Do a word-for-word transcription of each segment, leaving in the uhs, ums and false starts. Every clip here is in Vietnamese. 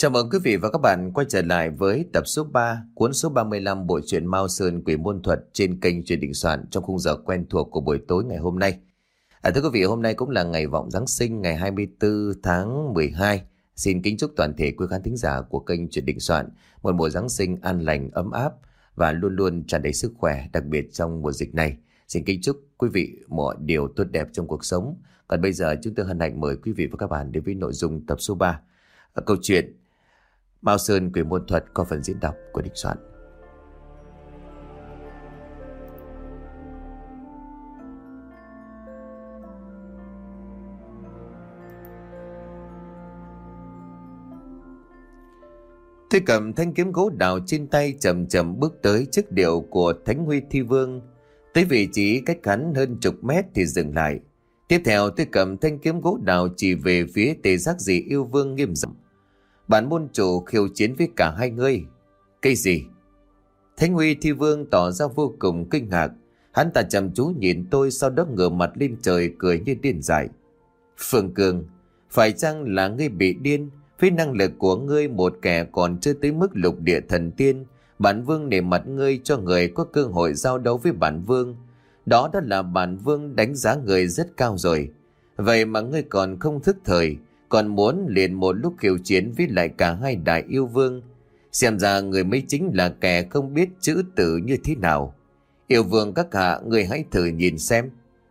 Chào mừng quý vị và các bạn quay trở lại với tập số ba, cuốn số ba mươi lăm bộ truyện Mao Sơn Quỷ Môn Thuật trên kênh Truyện Đình Soạn trong khung giờ quen thuộc của buổi tối ngày hôm nay. À, thưa quý vị, hôm nay cũng là ngày vọng Giáng sinh ngày hai mươi tư tháng mười hai. Xin kính chúc toàn thể quý khán thính giả của kênh Truyện Đình Soạn một mùa Giáng sinh an lành, ấm áp và luôn luôn tràn đầy sức khỏe, đặc biệt trong mùa dịch này. Xin kính chúc quý vị mọi điều tốt đẹp trong cuộc sống. Còn bây giờ chúng tôi hân hạnh mời quý vị và các bạn đến với nội dung tập số ba. À, câu chuyện Mao Sơn Quỷ Môn Thuật có phần diễn đọc của Đình Soạn. Tôi cầm thanh kiếm gỗ đào trên tay, chậm chậm bước tới trước điệu của Thánh Huy Thi Vương. Tới vị trí cách hắn hơn chục mét thì dừng lại. Tiếp theo tôi cầm thanh kiếm gỗ đào chỉ về phía Tề Giác Dị Yêu Vương nghiêm giọng: "Bản môn chủ khiêu chiến với cả hai ngươi." "Cái gì?" Thánh Huy Thi Vương tỏ ra vô cùng kinh ngạc. Hắn ta chăm chú nhìn tôi, sau đó ngửa mặt lên trời cười như điên dại. "Phương Cương, phải chăng là ngươi bị điên? Với năng lực của ngươi, một kẻ còn chưa tới mức lục địa thần tiên, bản vương nể mặt ngươi cho người có cơ hội giao đấu với bản vương. Đó đã là bản vương đánh giá người rất cao rồi. Vậy mà ngươi còn không thức thời, còn muốn liền một lúc khiêu chiến với lại cả hai đại yêu vương. Xem ra người mới chính là kẻ không biết chữ tử như thế nào. Yêu vương các hạ, người hãy thử nhìn xem."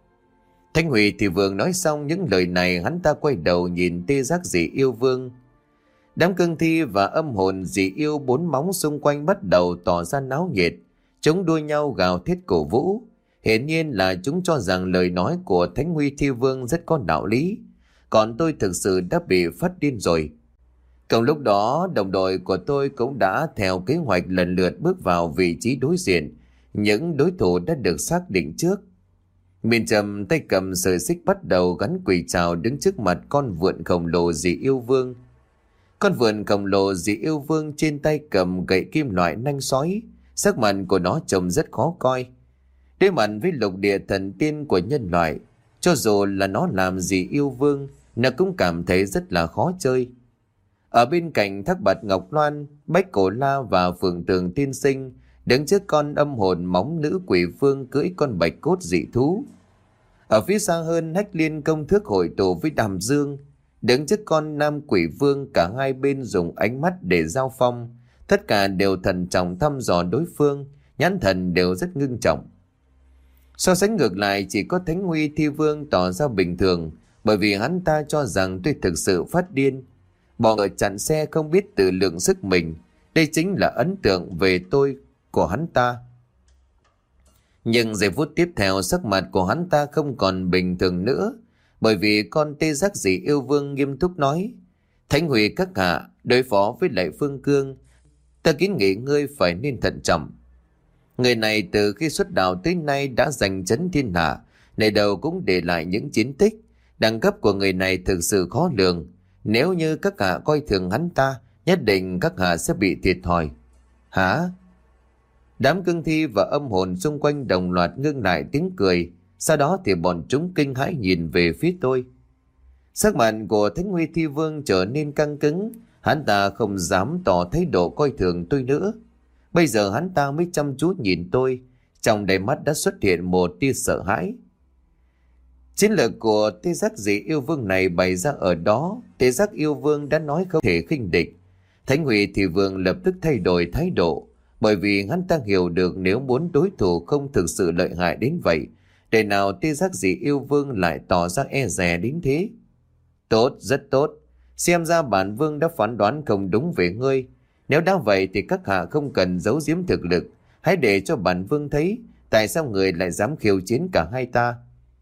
Thanh Huy thì vương nói xong những lời này, hắn ta quay đầu nhìn Tê Giác Dị Yêu Vương. Đám cương thi và âm hồn dị yêu bốn móng xung quanh bắt đầu tỏ ra náo nhiệt. Chúng đua nhau gào thét cổ vũ. Hiển nhiên là chúng cho rằng lời nói của Thánh Huy Thi Vương rất có đạo lý. Còn tôi thực sự đã bị phát điên rồi. Cùng lúc đó, đồng đội của tôi cũng đã theo kế hoạch lần lượt bước vào vị trí đối diện. Những đối thủ đã được xác định trước. Miền Trầm tay cầm sợi xích bắt đầu gắn quỳ chào đứng trước mặt con vượn khổng lồ dị yêu vương. Con vượn khổng lồ dị yêu vương trên tay cầm gậy kim loại nanh sói. Sắc mặt của nó trông rất khó coi. Đối mặt với lục địa thần tiên của nhân loại, cho dù là nó làm dị yêu vương, nó cũng cảm thấy rất là khó chơi. Ở bên cạnh Thác Bạt Ngọc Loan, Bách Cổ La và Phượng Tường Tiên Sinh đứng trước con âm hồn móng nữ quỷ vương cưỡi con bạch cốt dị thú. Ở phía xa hơn, Hách Liên công thức hội tụ với Đàm Dương đứng trước con nam quỷ vương. Cả hai bên dùng ánh mắt để giao phong, tất cả đều thận trọng thăm dò đối phương, nhãn thần đều rất ngưng trọng. So sánh ngược lại, chỉ có Thánh Huy Thi Vương tỏ ra bình thường, bởi vì hắn ta cho rằng tôi thực sự phát điên. Bỏ ngựa chặn xe không biết tự lượng sức mình. Đây chính là ấn tượng về tôi của hắn ta. Nhưng giây phút tiếp theo, sắc mặt của hắn ta không còn bình thường nữa, bởi vì con Tê Giác Dị Yêu Vương nghiêm túc nói: "Thánh Huy các hạ, đối phó với lại Phương Cương, ta kiến nghị ngươi phải nên thận trọng. Người này từ khi xuất đạo tới nay đã giành chấn thiên hạ, này đầu cũng để lại những chiến tích. Đẳng cấp của người này thực sự khó lường. Nếu như các hạ coi thường hắn ta, nhất định các hạ sẽ bị thiệt thòi." "Hả?" Đám cương thi và âm hồn xung quanh đồng loạt ngưng lại tiếng cười. Sau đó thì bọn chúng kinh hãi nhìn về phía tôi. Sắc mặt của Thánh Huy Thi Vương trở nên căng cứng. Hắn ta không dám tỏ thái độ coi thường tôi nữa. Bây giờ hắn ta mới chăm chú nhìn tôi, trong đáy mắt đã xuất hiện một tia sợ hãi. Chiến lược của Tê Giác Dị Yêu Vương này bày ra ở đó. Tê Giác Yêu Vương đã nói không thể khinh địch. Thánh Huy Thi Vương lập tức thay đổi thái độ, bởi vì hắn ta hiểu được nếu muốn đối thủ không thực sự lợi hại đến vậy, để nào Tê Giác Dị Yêu Vương lại tỏ ra e dè đến thế. "Tốt, rất tốt. Xem ra bản vương đã phán đoán không đúng về ngươi. Nếu đã vậy thì các hạ không cần giấu giếm thực lực. Hãy để cho bản vương thấy tại sao người lại dám khiêu chiến cả hai ta."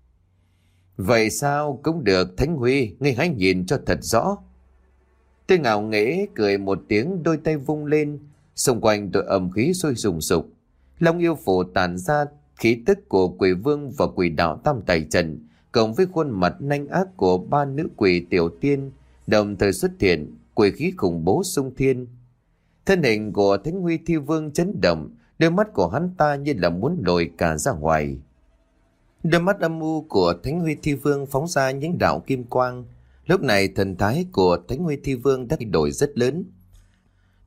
"Vậy sao cũng được, Thánh Huy, ngươi hãy nhìn cho thật rõ." Tôi ngạo nghễ cười một tiếng, đôi tay vung lên. Xung quanh tôi ầm khí sôi sùng sục. Long yêu phủ tản ra khí tức của quỷ vương và quỷ đạo tam tài trận, cộng với khuôn mặt nanh ác của ba nữ quỷ tiểu tiên đồng thời xuất hiện, quỷ khí khủng bố xung thiên. Thân hình của Thánh Huy Thi Vương chấn động, đôi mắt của hắn ta như là muốn lồi cả ra ngoài. Đôi mắt âm u của Thánh Huy Thi Vương phóng ra những đạo kim quang. Lúc này thần thái của Thánh Huy Thi Vương đã thay đổi rất lớn.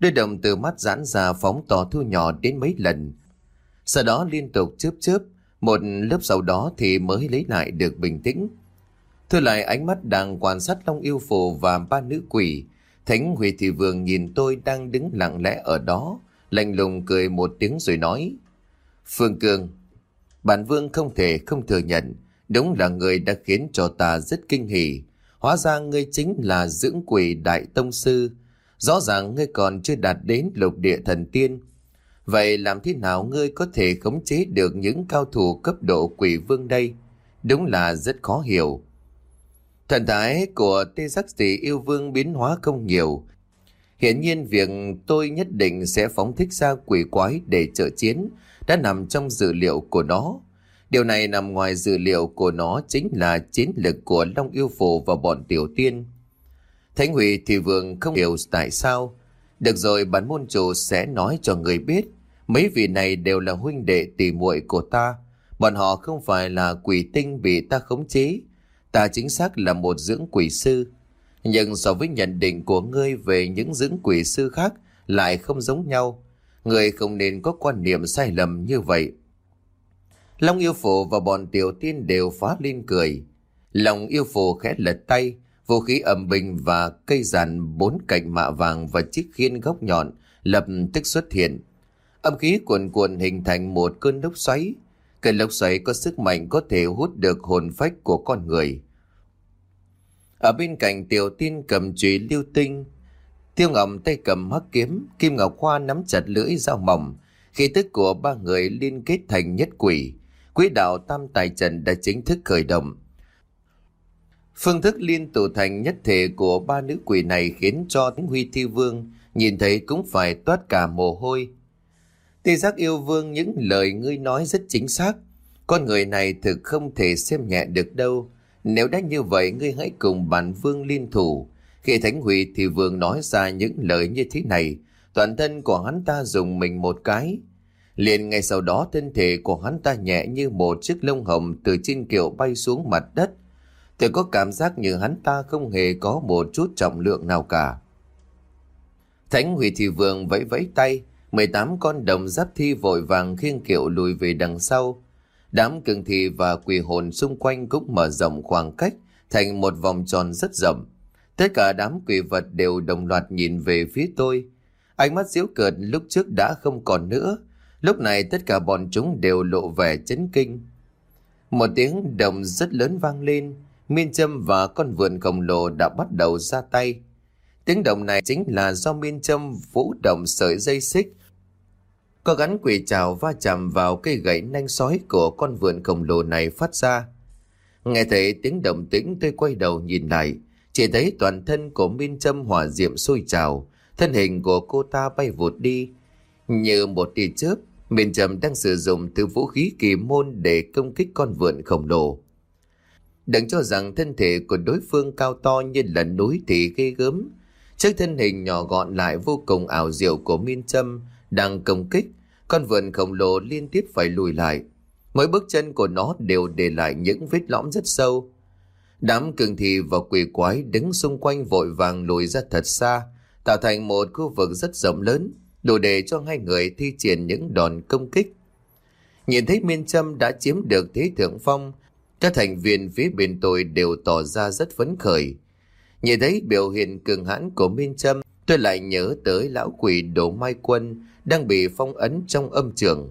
Đôi đồng từ mắt giãn ra phóng to thu nhỏ đến mấy lần. Sau đó liên tục chớp chớp, một lớp sau đó thì mới lấy lại được bình tĩnh. Thu lại ánh mắt đang quan sát Long Yêu Phù và ba nữ quỷ. Thánh Huy Thị Vương nhìn tôi đang đứng lặng lẽ ở đó, lạnh lùng cười một tiếng rồi nói: Phương Cương, bản vương không thể không thừa nhận, đúng là người đã khiến cho ta rất kinh hỉ. Hóa ra ngươi chính là dưỡng quỷ đại tông sư. Rõ ràng ngươi còn chưa đạt đến lục địa thần tiên. Vậy làm thế nào ngươi có thể khống chế được những cao thủ cấp độ quỷ vương đây? Đúng là rất khó hiểu. Thần thái của Tê Giác Tỷ Yêu Vương biến hóa không nhiều. Hiển nhiên việc tôi nhất định sẽ phóng thích ra quỷ quái để trợ chiến đã nằm trong dự liệu của nó. Điều này nằm ngoài dự liệu của nó chính là chiến lực của Long Yêu Phù và bọn tiểu tiên. Thánh Huy Thị Vương không hiểu tại sao. Được rồi, bản môn chủ sẽ nói cho người biết. Mấy vị này đều là huynh đệ tỷ muội của ta. Bọn họ không phải là quỷ tinh bị ta khống chế. Ta chính xác là một dưỡng quỷ sư. Nhưng so với nhận định của ngươi về những dưỡng quỷ sư khác lại không giống nhau. Ngươi không nên có quan niệm sai lầm như vậy. Long Yêu Phù và bọn tiểu tiên đều phá lên cười. Long Yêu Phù khẽ lật tay, vũ khí ầm bình và cây giàn bốn cạnh mạ vàng và chiếc khiên góc nhọn lập tức xuất hiện. Âm khí cuồn cuộn hình thành một cơn lốc xoáy. Cơn lốc xoáy có sức mạnh có thể hút được hồn phách của con người. Ở bên cạnh tiểu tiên cầm chùy lưu tinh, Tiêu Ngọc tay cầm hắc kiếm, Kim Ngọc Hoa nắm chặt lưỡi dao mỏng. Khí tức của ba người liên kết thành nhất quỷ. Quỹ đạo tam tài trận đã chính thức khởi động. Phương thức liên tụ thành nhất thể của ba nữ quỷ này khiến cho Thánh Huy Thi Vương nhìn thấy cũng phải toát cả mồ hôi. Tê Giác Yêu Vương, những lời ngươi nói rất chính xác. Con người này thực không thể xem nhẹ được đâu. Nếu đã như vậy, ngươi hãy cùng bản vương liên thủ. Khi Thánh Huy Thi Vương nói ra những lời như thế này, toàn thân của hắn ta rùng mình một cái. Liền ngay sau đó thân thể của hắn ta nhẹ như một chiếc lông hồng từ trên kiệu bay xuống mặt đất. Tôi có cảm giác như hắn ta không hề có một chút trọng lượng nào cả. Thánh Huy Thi Vương vẫy vẫy tay, mười tám con đồng giáp thi vội vàng khiêng kiệu lùi về đằng sau. Đám cường thi và quỷ hồn xung quanh cũng mở rộng khoảng cách thành một vòng tròn rất rộng. Tất cả đám quỷ vật đều đồng loạt nhìn về phía tôi. Ánh mắt giễu cợt lúc trước đã không còn nữa. Lúc này tất cả bọn chúng đều lộ vẻ chấn kinh. Một tiếng động rất lớn vang lên. Miên Châm và con vượn khổng lồ đã bắt đầu ra tay. Tiếng động này chính là do Miên Châm vũ động sợi dây xích có gắn quỷ trảo va chạm vào cây gậy nanh sói của con vượn khổng lồ này phát ra. Nghe thấy tiếng động tĩnh, tôi quay đầu nhìn lại, chỉ thấy toàn thân của Miên Châm hỏa diệm sôi trào, thân hình của cô ta bay vụt đi như một tia chớp. Miên Châm đang sử dụng thứ vũ khí kỳ môn để công kích con vượn khổng lồ. Đừng cho rằng thân thể của đối phương cao to như là núi thì ghê gớm. Trước thân hình nhỏ gọn lại vô cùng ảo diệu của Miên Châm đang công kích, con vượn khổng lồ liên tiếp phải lùi lại. Mỗi bước chân của nó đều để lại những vết lõm rất sâu. Đám cường thi và quỷ quái đứng xung quanh vội vàng lùi ra thật xa, tạo thành một khu vực rất rộng lớn, đủ để cho hai người thi triển những đòn công kích. Nhìn thấy Miên Châm đã chiếm được thế thượng phong, các thành viên phía bên tôi đều tỏ ra rất phấn khởi. Nhìn thấy biểu hiện cường hãn của Miên Châm, tôi lại nhớ tới lão quỷ Đỗ Mai Quân đang bị phong ấn trong âm trường.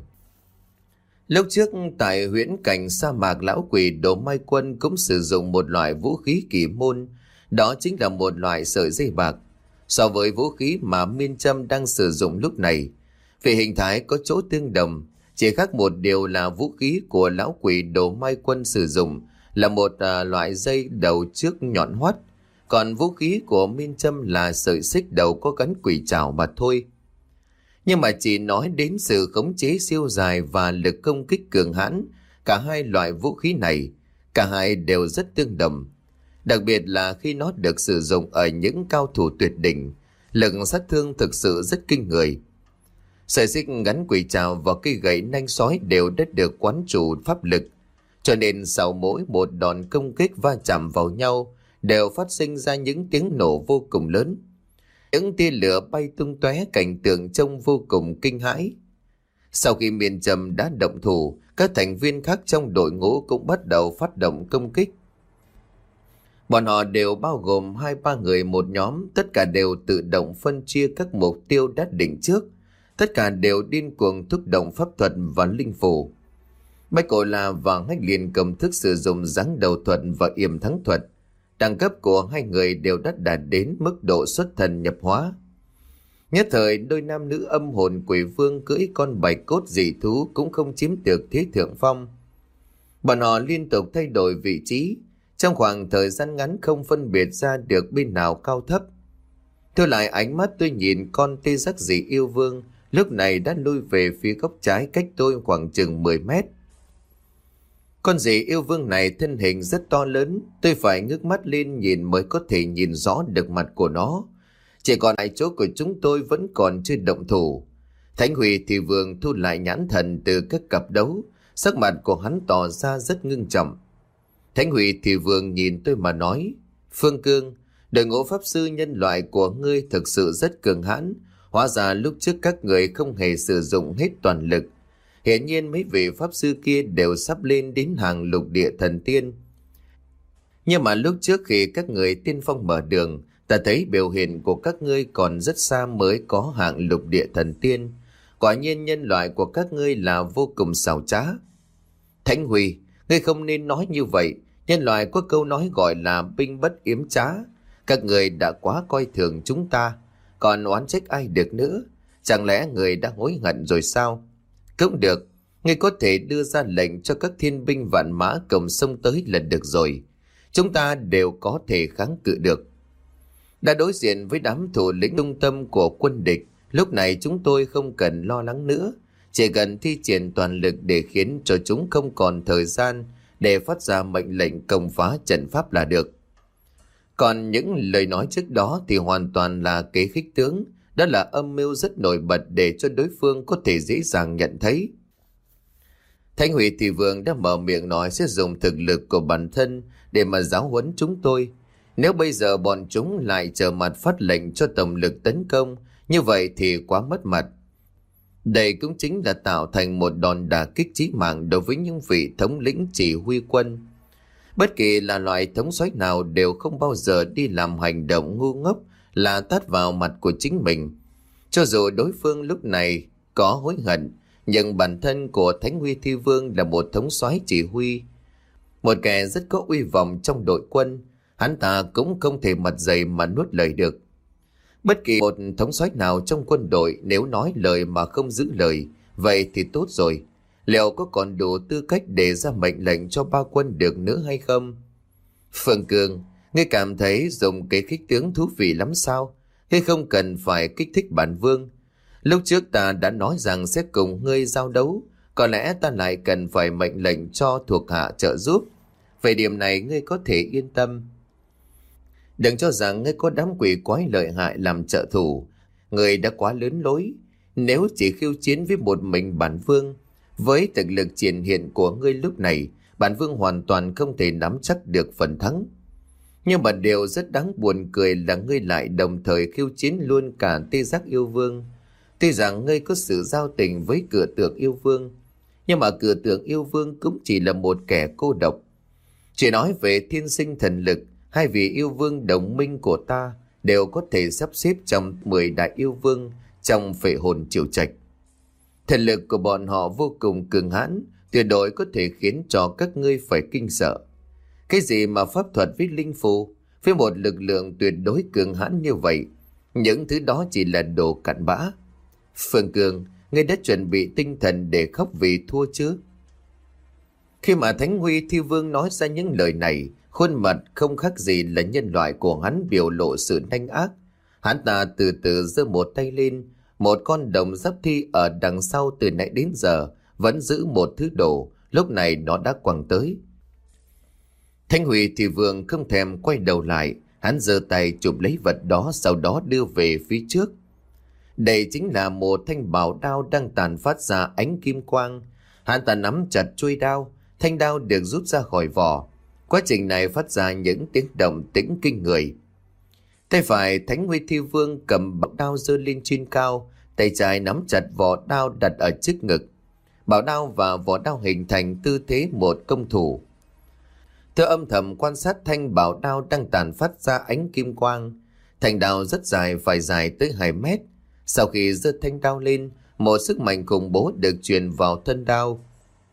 Lúc trước tại huyễn cảnh sa mạc, lão quỷ Đỗ Mai Quân cũng sử dụng một loại vũ khí kỳ môn, đó chính là một loại sợi dây bạc. So với vũ khí mà Miên Châm đang sử dụng lúc này, về hình thái có chỗ tương đồng, chỉ khác một điều là vũ khí của lão quỷ Đỗ Mai Quân sử dụng là một à, loại dây đầu trước nhọn hoắt, còn vũ khí của Miên Châm là sợi xích đầu có gắn quỷ trảo mà thôi. Nhưng mà chỉ nói đến sự khống chế siêu dài và lực công kích cường hãn, cả hai loại vũ khí này, cả hai đều rất tương đồng. Đặc biệt là khi nó được sử dụng ở những cao thủ tuyệt đỉnh, lực sát thương thực sự rất kinh người. Sợi xích gắn quỷ trảo và cây gậy nanh sói đều đã được quán chủ pháp lực, cho nên sau mỗi một đòn công kích va chạm vào nhau đều phát sinh ra những tiếng nổ vô cùng lớn. Những tia lửa bay tung tóe, cảnh tượng trông vô cùng kinh hãi. Sau khi miền trầm đã động thủ, các thành viên khác trong đội ngũ cũng bắt đầu phát động công kích. Bọn họ đều bao gồm hai ba người một nhóm, tất cả đều tự động phân chia các mục tiêu đã định trước. Tất cả đều điên cuồng thúc động pháp thuật và linh phù. Bách Cổ La và Hách Liên cầm thức sử dụng giáng đầu thuật và yểm thắng thuật. Đẳng cấp của hai người đều đã đạt đến mức độ xuất thần nhập hóa. Nhất thời, đôi nam nữ âm hồn quỷ vương cưỡi con bạch cốt dị thú cũng không chiếm được thế thượng phong. Bọn họ liên tục thay đổi vị trí, trong khoảng thời gian ngắn không phân biệt ra được bên nào cao thấp. Thu lại ánh mắt, tôi nhìn con tê giác dị yêu vương lúc này đã lui về phía góc trái cách tôi khoảng chừng mười mét. Con dị yêu vương này thân hình rất to lớn, tôi phải ngước mắt lên nhìn mới có thể nhìn rõ được mặt của nó. Chỉ còn lại chỗ của chúng tôi vẫn còn chưa động thủ. Thánh Huy thì vương thu lại nhãn thần từ các cặp đấu, sắc mặt của hắn tỏ ra rất ngưng trọng. Thánh Huy thì vương nhìn tôi mà nói: Phương Cương, đội ngũ pháp sư nhân loại của ngươi thực sự rất cường hãn. Hóa ra lúc trước các người không hề sử dụng hết toàn lực. Hiển nhiên mấy vị pháp sư kia đều sắp lên đến hàng lục địa thần tiên. Nhưng mà lúc trước khi các người tiên phong mở đường, ta thấy biểu hiện của các ngươi còn rất xa mới có hạng lục địa thần tiên. Quả nhiên nhân loại của các ngươi là vô cùng xảo trá. Thánh Huy, ngươi không nên nói như vậy. Nhân loại có câu nói gọi là binh bất yếm trá. Các người đã quá coi thường chúng ta, còn oán trách ai được nữa? Chẳng lẽ người đã hối hận rồi sao? Cũng được, ngươi có thể đưa ra lệnh cho các thiên binh vạn mã cầm sông tới là được rồi. Chúng ta đều có thể kháng cự được. Đã đối diện với đám thủ lĩnh trung tâm của quân địch, lúc này chúng tôi không cần lo lắng nữa. Chỉ cần thi triển toàn lực để khiến cho chúng không còn thời gian để phát ra mệnh lệnh công phá trận pháp là được. Còn những lời nói trước đó thì hoàn toàn là kế khích tướng, đó là âm mưu rất nổi bật để cho đối phương có thể dễ dàng nhận thấy. Thánh Huy thì vương đã mở miệng nói sẽ dùng thực lực của bản thân để mà giáo huấn chúng tôi. Nếu bây giờ bọn chúng lại chờ mặt phát lệnh cho tổng lực tấn công, như vậy thì quá mất mặt. Đây cũng chính là tạo thành một đòn đả kích chí mạng đối với những vị thống lĩnh chỉ huy quân. Bất kỳ là loại thống soái nào đều không bao giờ đi làm hành động ngu ngốc là tát vào mặt của chính mình. Cho dù đối phương lúc này có hối hận, nhưng bản thân của Thánh Huy Thi Vương là một thống soái chỉ huy, một kẻ rất có uy vọng trong đội quân, hắn ta cũng không thể mặt dày mà nuốt lời được. Bất kỳ một thống soái nào trong quân đội nếu nói lời mà không giữ lời, vậy thì tốt rồi. Liệu có còn đủ tư cách để ra mệnh lệnh cho ba quân được nữa hay không? Phương Cương, ngươi cảm thấy dùng cái khích tướng thú vị lắm sao? Hay không cần phải kích thích bản vương? Lúc trước ta đã nói rằng sẽ cùng ngươi giao đấu, có lẽ ta lại cần phải mệnh lệnh cho thuộc hạ trợ giúp. Về điểm này ngươi có thể yên tâm. Đừng cho rằng ngươi có đám quỷ quái lợi hại làm trợ thủ. Ngươi đã quá lớn lối. Nếu chỉ khiêu chiến với một mình bản vương, với thực lực triển hiện của ngươi lúc này, bản vương hoàn toàn không thể nắm chắc được phần thắng. Nhưng mà điều rất đáng buồn cười là ngươi lại đồng thời khiêu chiến luôn cả tê giác yêu vương. Tuy rằng ngươi có sự giao tình với cửa tượng yêu vương, nhưng mà cửa tượng yêu vương cũng chỉ là một kẻ cô độc. Chỉ nói về thiên sinh thần lực, hai vị yêu vương đồng minh của ta đều có thể sắp xếp trong mười đại yêu vương trong phệ hồn triều trạch. Thần lực của bọn họ vô cùng cường hãn, tuyệt đối có thể khiến cho các ngươi phải kinh sợ. Cái gì mà pháp thuật với linh phù, với một lực lượng tuyệt đối cường hãn như vậy, những thứ đó chỉ là đồ cặn bã. Phương Cường, ngươi đã chuẩn bị tinh thần để khóc vì thua chứ? Khi mà Thánh Huy Thi Vương nói ra những lời này, khuôn mặt không khác gì là nhân loại của hắn biểu lộ sự nanh ác. Hắn ta từ từ giơ một tay lên, một con đồng giáp thi ở đằng sau từ nãy đến giờ vẫn giữ một thứ đồ, lúc này nó đã quẳng tới. Thánh Huy Thi Vương không thèm quay đầu lại, hắn giơ tay chụp lấy vật đó, sau đó đưa về phía trước. Đây chính là một thanh bảo đao đang tàn phát ra ánh kim quang. Hắn ta nắm chặt chuôi đao, thanh đao được rút ra khỏi vỏ. Quá trình này phát ra những tiếng động tĩnh kinh người. Tay phải Thánh Huy Thi Vương cầm bảo đao giơ lên trên cao, tay trái nắm chặt vỏ đao đặt ở trước ngực. Bảo đao và vỏ đao hình thành tư thế một công thủ. Tôi âm thầm quan sát thanh bảo đao đang tàn phát ra ánh kim quang. Thanh đao rất dài, phải dài tới hai mét. Sau khi giơ thanh đao lên, một sức mạnh khủng bố được truyền vào thân đao.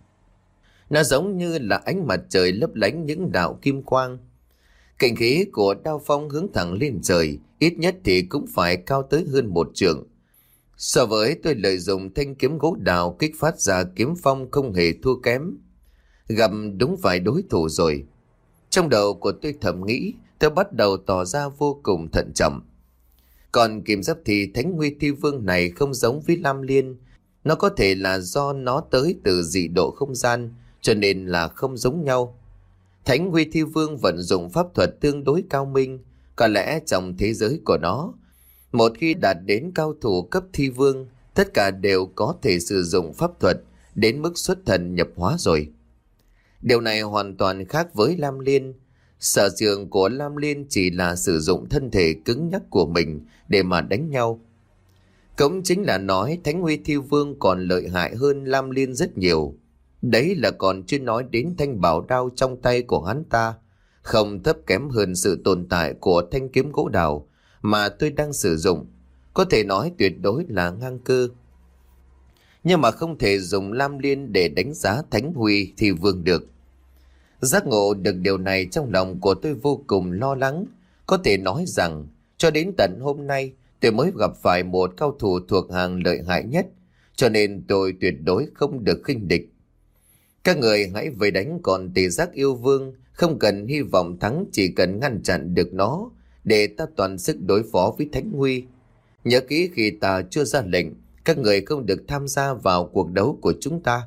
Nó giống như là ánh mặt trời lấp lánh những đạo kim quang. Kình khí của đao phong hướng thẳng lên trời, ít nhất thì cũng phải cao tới hơn một trượng. So với tôi lợi dụng thanh kiếm gỗ đào kích phát ra kiếm phong không hề thua kém. Gặp đúng phải đối thủ rồi. Trong đầu của tôi thầm nghĩ, tôi bắt đầu tỏ ra vô cùng thận trọng. Còn kim giáp thì Thánh Huy Thi Vương này không giống với Lam Liên. Nó có thể là do nó tới từ dị độ không gian, cho nên là không giống nhau. Thánh Huy Thi Vương vận dụng pháp thuật tương đối cao minh, có lẽ trong thế giới của nó, một khi đạt đến cao thủ cấp thi vương, tất cả đều có thể sử dụng pháp thuật đến mức xuất thần nhập hóa rồi. Điều này hoàn toàn khác với Lam Liên. Sở trường của Lam Liên chỉ là sử dụng thân thể cứng nhắc của mình để mà đánh nhau. Cũng chính là nói Thánh Huy Thi Vương còn lợi hại hơn Lam Liên rất nhiều. Đấy là còn chưa nói đến thanh bảo đao trong tay của hắn ta, không thấp kém hơn sự tồn tại của thanh kiếm gỗ đào mà tôi đang sử dụng. Có thể nói tuyệt đối là ngang cơ. Nhưng mà không thể dùng Lam Liên để đánh giá Thánh Huy Thi Vương được. Giác ngộ được điều này, trong lòng của tôi vô cùng lo lắng. Có thể nói rằng cho đến tận hôm nay tôi mới gặp phải một cao thủ thuộc hàng lợi hại nhất, cho nên tôi tuyệt đối không được khinh địch. Các người hãy về đánh còn Tề Giác Yêu Vương, không cần hy vọng thắng, chỉ cần ngăn chặn được nó để ta toàn sức đối phó với Thánh Huy. Nhớ kỹ, khi ta chưa ra lệnh, các người không được tham gia vào cuộc đấu của chúng ta.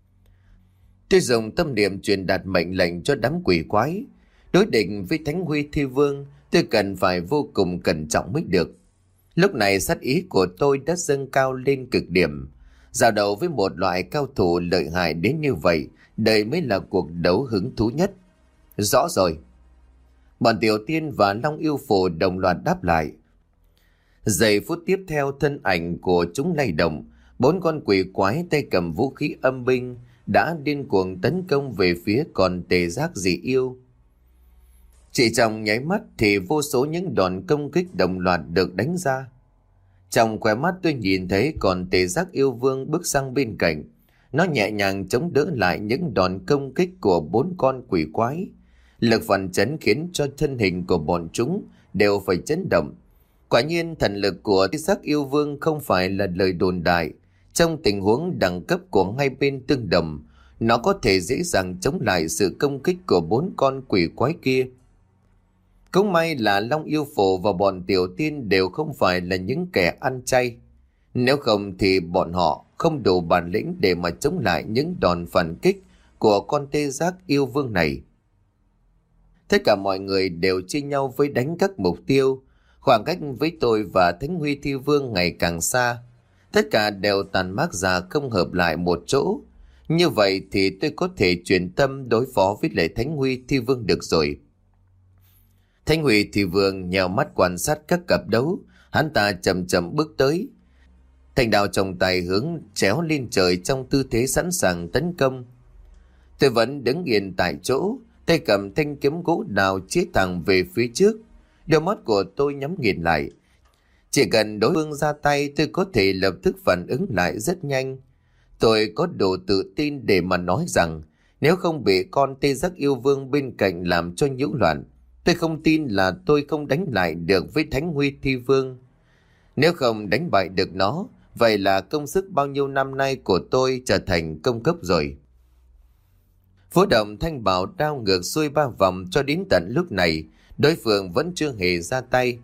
Tôi dùng tâm niệm truyền đạt mệnh lệnh cho đám quỷ quái. Đối địch với Thánh Huy Thi Vương, tôi cần phải vô cùng cẩn trọng mới được. Lúc này sát ý của tôi đã dâng cao lên cực điểm. Giao đấu với một loại cao thủ lợi hại đến như vậy, đây mới là cuộc đấu hứng thú nhất. Rõ rồi. Bọn Tiểu Tiên và Long Yêu Phù đồng loạt đáp lại. Giây phút tiếp theo, thân ảnh của chúng lay động. Bốn con quỷ quái tay cầm vũ khí âm binh đã điên cuồng tấn công về phía con Tề Giác Dị Yêu. Chỉ trong nháy mắt thì vô số những đòn công kích đồng loạt được đánh ra. Trong khóe mắt tôi nhìn thấy còn Tề Giác Yêu Vương bước sang bên cạnh. Nó nhẹ nhàng chống đỡ lại những đòn công kích của bốn con quỷ quái. Lực phản chấn khiến cho thân hình của bọn chúng đều phải chấn động. Quả nhiên thần lực của Tề Giác Yêu Vương không phải là lời đồn đại. Trong tình huống đẳng cấp của hai bên tương đồng, nó có thể dễ dàng chống lại sự công kích của bốn con quỷ quái kia. Cũng may là Long Yêu Phù và bọn Tiểu Tiên đều không phải là những kẻ ăn chay. Nếu không thì bọn họ không đủ bản lĩnh để mà chống lại những đòn phản kích của con Tê Giác Yêu Vương này. Tất cả mọi người đều chia nhau với đánh các mục tiêu. Khoảng cách với tôi và Thánh Huy Thi Vương ngày càng xa. Tất cả đều tàn mát ra không hợp lại một chỗ. Như vậy thì tôi có thể chuyển tâm đối phó với lại Thánh Huy Thi Vương được rồi. Thánh Huy Thi Vương nhèo mắt quan sát các cặp đấu. Hắn ta chậm chậm bước tới. Thanh đao trong tay hướng chéo lên trời trong tư thế sẵn sàng tấn công. Tôi vẫn đứng yên tại chỗ, tay cầm thanh kiếm gỗ đào chĩa thẳng về phía trước. Đôi mắt của tôi nhắm nghiền lại. Chỉ cần đối phương ra tay, tôi có thể lập tức phản ứng lại rất nhanh. Tôi có đủ tự tin để mà nói rằng nếu không bị con Tê Giác Yêu Vương bên cạnh làm cho nhiễu loạn, tôi không tin là tôi không đánh lại được với Thánh Huy Thi Vương. Nếu không đánh bại được nó, vậy là công sức bao nhiêu năm nay của tôi trở thành công cốc rồi. Vũ động thanh bảo đao ngược xuôi ba vòng cho đến tận lúc này, đối phương vẫn chưa hề ra tay.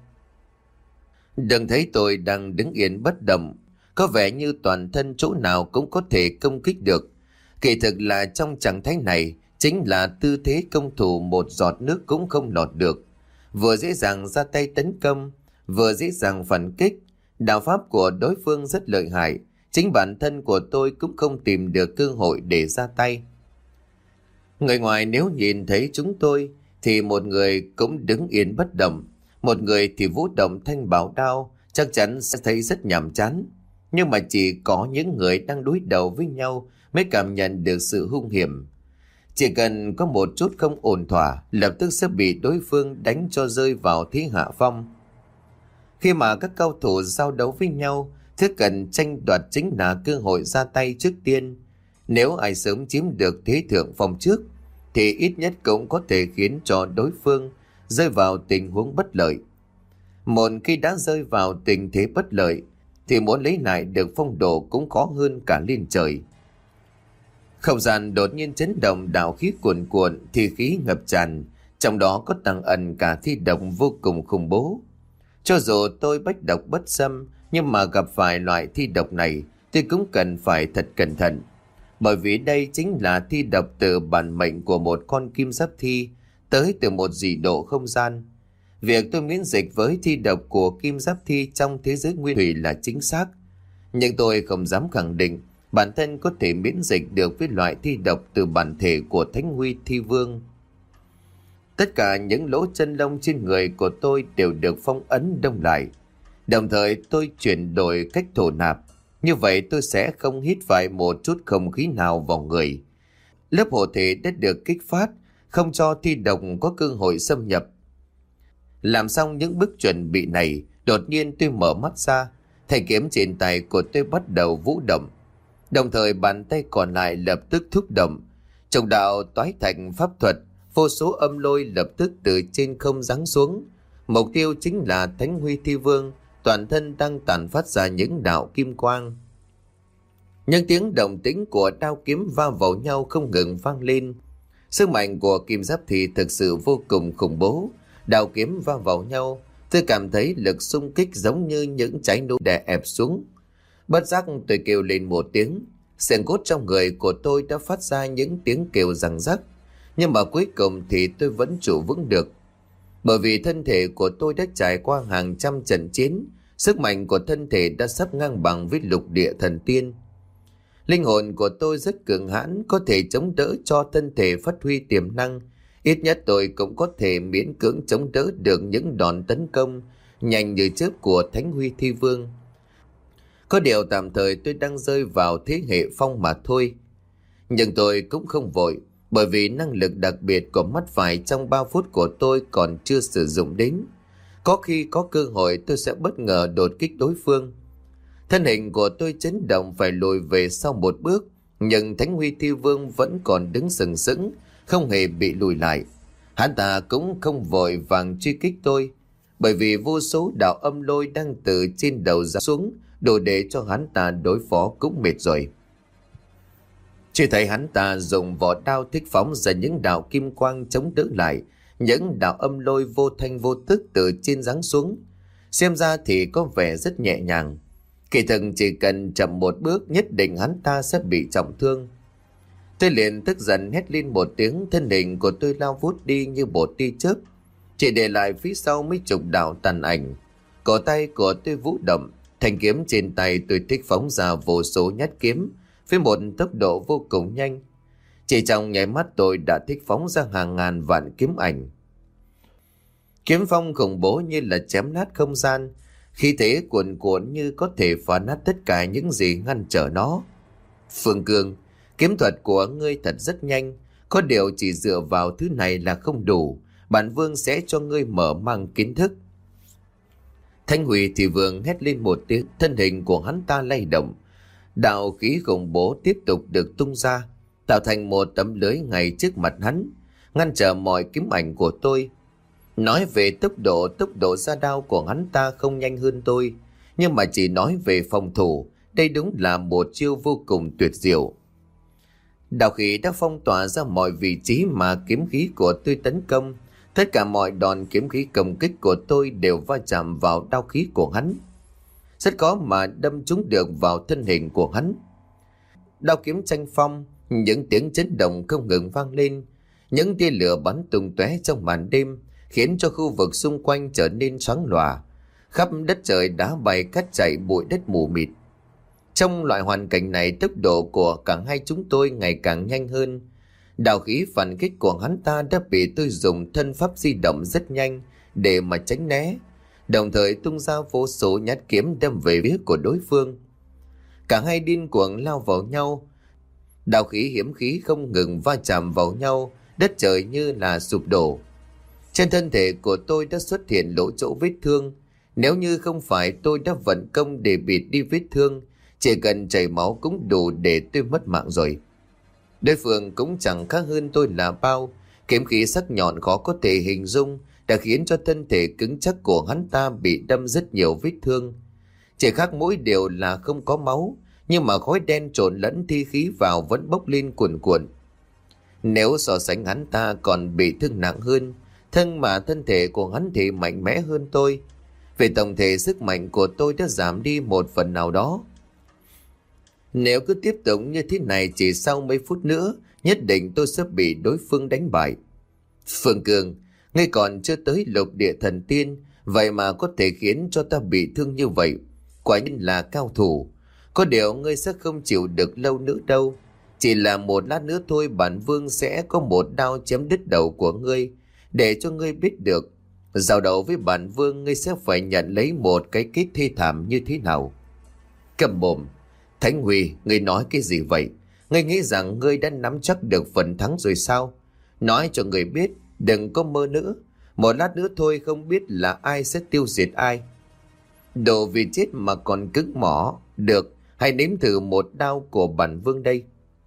Đừng thấy tôi đang đứng yên bất động, có vẻ như toàn thân chỗ nào cũng có thể công kích được. Kỳ thực là trong trạng thái này, chính là tư thế công thủ một giọt nước cũng không lọt được. Vừa dễ dàng ra tay tấn công, vừa dễ dàng phản kích. Đạo pháp của đối phương rất lợi hại, chính bản thân của tôi cũng không tìm được cơ hội để ra tay. Người ngoài nếu nhìn thấy chúng tôi thì một người cũng đứng yên bất động, Một người thì vũ động thanh bảo đao, chắc chắn sẽ thấy rất nhàm chán. Nhưng mà chỉ có những người đang đối đầu với nhau mới cảm nhận được sự hung hiểm. Chỉ cần có một chút không ổn thỏa, lập tức sẽ bị đối phương đánh cho rơi vào thế hạ phong. Khi mà các cao thủ giao đấu với nhau, thứ cần tranh đoạt chính là cơ hội ra tay trước tiên. Nếu ai sớm chiếm được thế thượng phong trước, thì ít nhất cũng có thể khiến cho đối phương rơi vào tình huống bất lợi. Một khi đã rơi vào tình thế bất lợi, thì muốn lấy lại được phong độ cũng khó hơn cả lên trời. Không gian đột nhiên chấn động, đạo khí cuồn cuộn, thi khí ngập tràn, trong đó có tàng ẩn cả thi độc vô cùng khủng bố. Cho dù tôi bách độc bất xâm, nhưng mà gặp phải loại thi độc này, tôi cũng cần phải thật cẩn thận. Bởi vì đây chính là thi độc từ bản mệnh của một con kim giáp thi, tới từ một dị độ không gian. Việc tôi miễn dịch với thi độc của kim giáp thi trong thế giới nguyên thủy là chính xác. Nhưng tôi không dám khẳng định bản thân có thể miễn dịch được với loại thi độc từ bản thể của Thánh Huy Thi Vương. Tất cả những lỗ chân lông trên người của tôi đều được phong ấn đông lại. Đồng thời tôi chuyển đổi cách thổ nạp. Như vậy tôi sẽ không hít phải một chút không khí nào vào người. Lớp hộ thể đã được kích phát, không cho thi độc có cơ hội xâm nhập. Làm xong những bước chuẩn bị này, đột nhiên tôi mở mắt ra, thanh kiếm trên tay của tôi bắt đầu vũ động. Đồng thời bàn tay còn lại lập tức thúc động. Trong đạo toái thành pháp thuật, vô số âm lôi lập tức từ trên không giáng xuống. Mục tiêu chính là Thánh Huy Thi Vương, toàn thân đang tản phát ra những đạo kim quang. Những tiếng động tĩnh của đao kiếm va vào nhau không ngừng vang lên. Sức mạnh của kim giáp thì thực sự vô cùng khủng bố. Đao kiếm va vào nhau, tôi cảm thấy lực xung kích giống như những trái núi đè ép xuống. Bất giác tôi kêu lên một tiếng, xương cốt trong người của tôi đã phát ra những tiếng kêu răng rắc. Nhưng mà cuối cùng thì tôi vẫn trụ vững được. Bởi vì thân thể của tôi đã trải qua hàng trăm trận chiến, sức mạnh của thân thể đã sắp ngang bằng với lục địa thần tiên. Linh hồn của tôi rất cường hãn, có thể chống đỡ cho thân thể phát huy tiềm năng. Ít nhất tôi cũng có thể miễn cưỡng chống đỡ được những đòn tấn công nhanh như chớp của Thánh Huy Thi Vương. Có điều tạm thời tôi đang rơi vào thế hệ phong mà thôi. Nhưng tôi cũng không vội, bởi vì năng lực đặc biệt của mắt phải trong ba phút của tôi còn chưa sử dụng đến. Có khi có cơ hội tôi sẽ bất ngờ đột kích đối phương. Thân hình của tôi chấn động phải lùi về sau một bước, nhưng Thánh Huy Thi Vương vẫn còn đứng sừng sững, không hề bị lùi lại. Hắn ta cũng không vội vàng truy kích tôi, bởi vì vô số đạo âm lôi đang từ trên đầu ra xuống, đủ để cho hắn ta đối phó cũng mệt rồi. Chỉ thấy hắn ta dùng vỏ đao thích phóng ra những đạo kim quang chống đỡ lại những đạo âm lôi vô thanh vô tức từ trên giáng xuống. Xem ra thì có vẻ rất nhẹ nhàng. Kỳ thực chỉ cần chậm một bước, nhất định hắn ta sẽ bị trọng thương. Tôi liền tức giận hét lên một tiếng, thân hình của tôi lao vút đi như một tia chớp, chỉ để lại phía sau mấy chục đạo tàn ảnh. Cổ tay của tôi vũ động, thanh kiếm trên tay tôi thích phóng ra vô số nhát kiếm với một tốc độ vô cùng nhanh. Chỉ trong nháy mắt tôi đã thích phóng ra hàng ngàn vạn kiếm ảnh. Kiếm phong khủng bố như là chém nát không gian, khí thế cuồn cuộn như có thể phá nát tất cả những gì ngăn trở nó. Phương Cương, kiếm thuật của ngươi thật rất nhanh, có điều chỉ dựa vào thứ này là không đủ, bản vương sẽ cho ngươi mở mang kiến thức. Thanh Huy Thi Vương hét lên một tiếng, thân hình của hắn ta lay động. Đạo khí khủng bố tiếp tục được tung ra, tạo thành một tấm lưới ngay trước mặt hắn, ngăn trở mọi kiếm ảnh của tôi. Nói về tốc độ, tốc độ ra đao của hắn ta không nhanh hơn tôi, nhưng mà chỉ nói về phòng thủ, đây đúng là một chiêu vô cùng tuyệt diệu. Đạo khí đã phong tỏa ra mọi vị trí mà kiếm khí của tôi tấn công. Tất cả mọi đòn kiếm khí công kích của tôi đều va chạm vào đao khí của hắn. Rất khó mà đâm trúng được vào thân hình của hắn. Đao kiếm tranh phong, những tiếng chấn động không ngừng vang lên. Những tia lửa bắn tung tóe trong màn đêm, khiến cho khu vực xung quanh trở nên sáng lòa. Khắp đất trời đá bay cát chảy, bụi đất mù mịt. Trong loại hoàn cảnh này, tốc độ của cả hai chúng tôi ngày càng nhanh hơn. Đạo khí phản kích của hắn ta đã bị tôi dùng thân pháp di động rất nhanh để mà tránh né, đồng thời tung ra vô số nhát kiếm đâm về phía của đối phương. Cả hai điên cuồng lao vào nhau, đạo khí hiếm khí không ngừng va chạm vào nhau, đất trời như là sụp đổ. Trên thân thể của tôi đã xuất hiện lỗ chỗ vết thương. Nếu như không phải tôi đã vận công để bịt đi vết thương, chỉ cần chảy máu cũng đủ để tôi mất mạng rồi. Đối phương cũng chẳng khác hơn tôi là bao. Kiếm khí sắc nhọn khó có thể hình dung đã khiến cho thân thể cứng chắc của hắn ta bị đâm rất nhiều vết thương. Chỉ khác mỗi điều là không có máu, nhưng mà khói đen trộn lẫn thi khí vào vẫn bốc lên cuồn cuộn. Nếu so sánh hắn ta còn bị thương nặng hơn, thân mà thân thể của hắn thì mạnh mẽ hơn tôi. Về tổng thể sức mạnh của tôi đã giảm đi một phần nào đó. Nếu cứ tiếp tục như thế này, chỉ sau mấy phút nữa nhất định tôi sẽ bị đối phương đánh bại. Phương Cường, ngươi còn chưa tới lục địa thần tiên, vậy mà có thể khiến cho ta bị thương như vậy, quả nhiên là cao thủ. Có điều ngươi sẽ không chịu được lâu nữa đâu. Chỉ là một lát nữa thôi, bản vương sẽ có một đao chém đứt đầu của ngươi, để cho ngươi biết được giao đấu với bản vương ngươi sẽ phải nhận lấy một cái kết thê thảm như thế nào. Cầm mồm. Thánh Huy, ngươi nói cái gì vậy? Ngươi nghĩ rằng ngươi đã nắm chắc được phần thắng rồi sao? Nói cho ngươi biết, đừng có mơ nữa. Một lát nữa thôi không biết là ai sẽ tiêu diệt ai. Đồ vì chết mà còn cứng mỏ. Được, hãy nếm thử một đao của bản vương đây.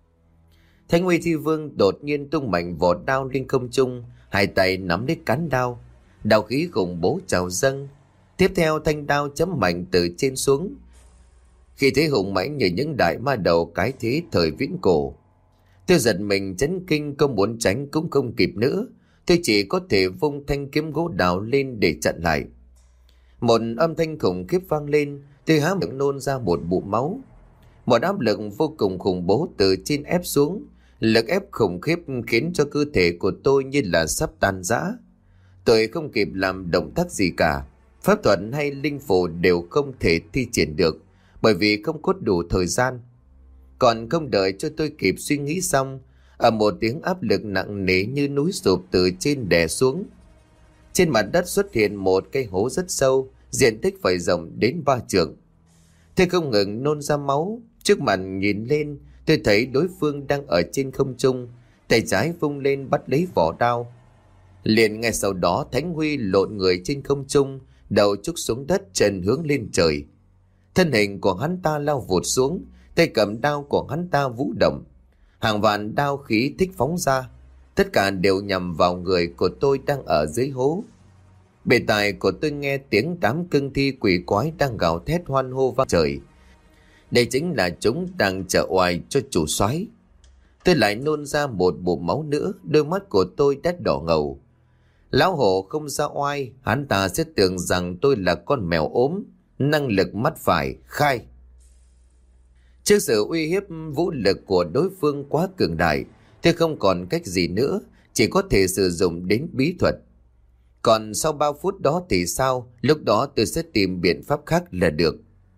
Thánh Huy Thi Vương đột nhiên tung mạnh vỏ đao lên không trung, hai tay nắm lấy cán đao. Đao khí khủng bố trào dâng. Tiếp theo thanh đao chấm mạnh từ trên xuống. Khi thế hùng mãnh như những đại ma đầu cái thế thời viễn cổ. Tôi giật mình chấn kinh, không muốn tránh cũng không kịp nữa. Tôi chỉ có thể vung thanh kiếm gỗ đào lên để chặn lại. Một âm thanh khủng khiếp vang lên, tôi há miệng nôn ra một bụng máu. Một áp lực vô cùng khủng bố từ trên ép xuống. Lực ép khủng khiếp khiến cho cơ thể của tôi như là sắp tan rã. Tôi không kịp làm động tác gì cả. Pháp thuật hay linh phù đều không thể thi triển được, bởi vì không có đủ thời gian. Còn không đợi cho tôi kịp suy nghĩ xong, ở một tiếng áp lực nặng nề như núi sụp từ trên đè xuống. Trên mặt đất xuất hiện một cái hố rất sâu, diện tích phải rộng đến ba trượng. Tôi không ngừng nôn ra máu. Trước mặt nhìn lên, tôi thấy đối phương đang ở trên không trung, tay trái vung lên bắt lấy vỏ đao. Liền ngay sau đó Thánh Huy lộn người trên không trung, đầu trúc xuống đất, chân hướng lên trời. Thân hình của hắn ta lao vụt xuống, tay cầm đao của hắn ta vũ động. Hàng vạn đao khí thích phóng ra, tất cả đều nhằm vào người của tôi đang ở dưới hố. Bề tai của tôi nghe tiếng đám cương thi quỷ quái đang gào thét hoan hô vang trời. Đây chính là chúng đang trợ oai cho chủ soái. Tôi lại nôn ra một bụng máu nữa, đôi mắt của tôi đã đỏ ngầu. Lão hổ không ra oai, hắn ta sẽ tưởng rằng tôi là con mèo ốm. Năng lực mắt phải, khai. Trước sự uy hiếp vũ lực của đối phương quá cường đại, tôi không còn cách gì nữa, chỉ có thể sử dụng đến bí thuật. Còn sau ba phút đó thì sao? Lúc đó tôi sẽ tìm biện pháp khác là được.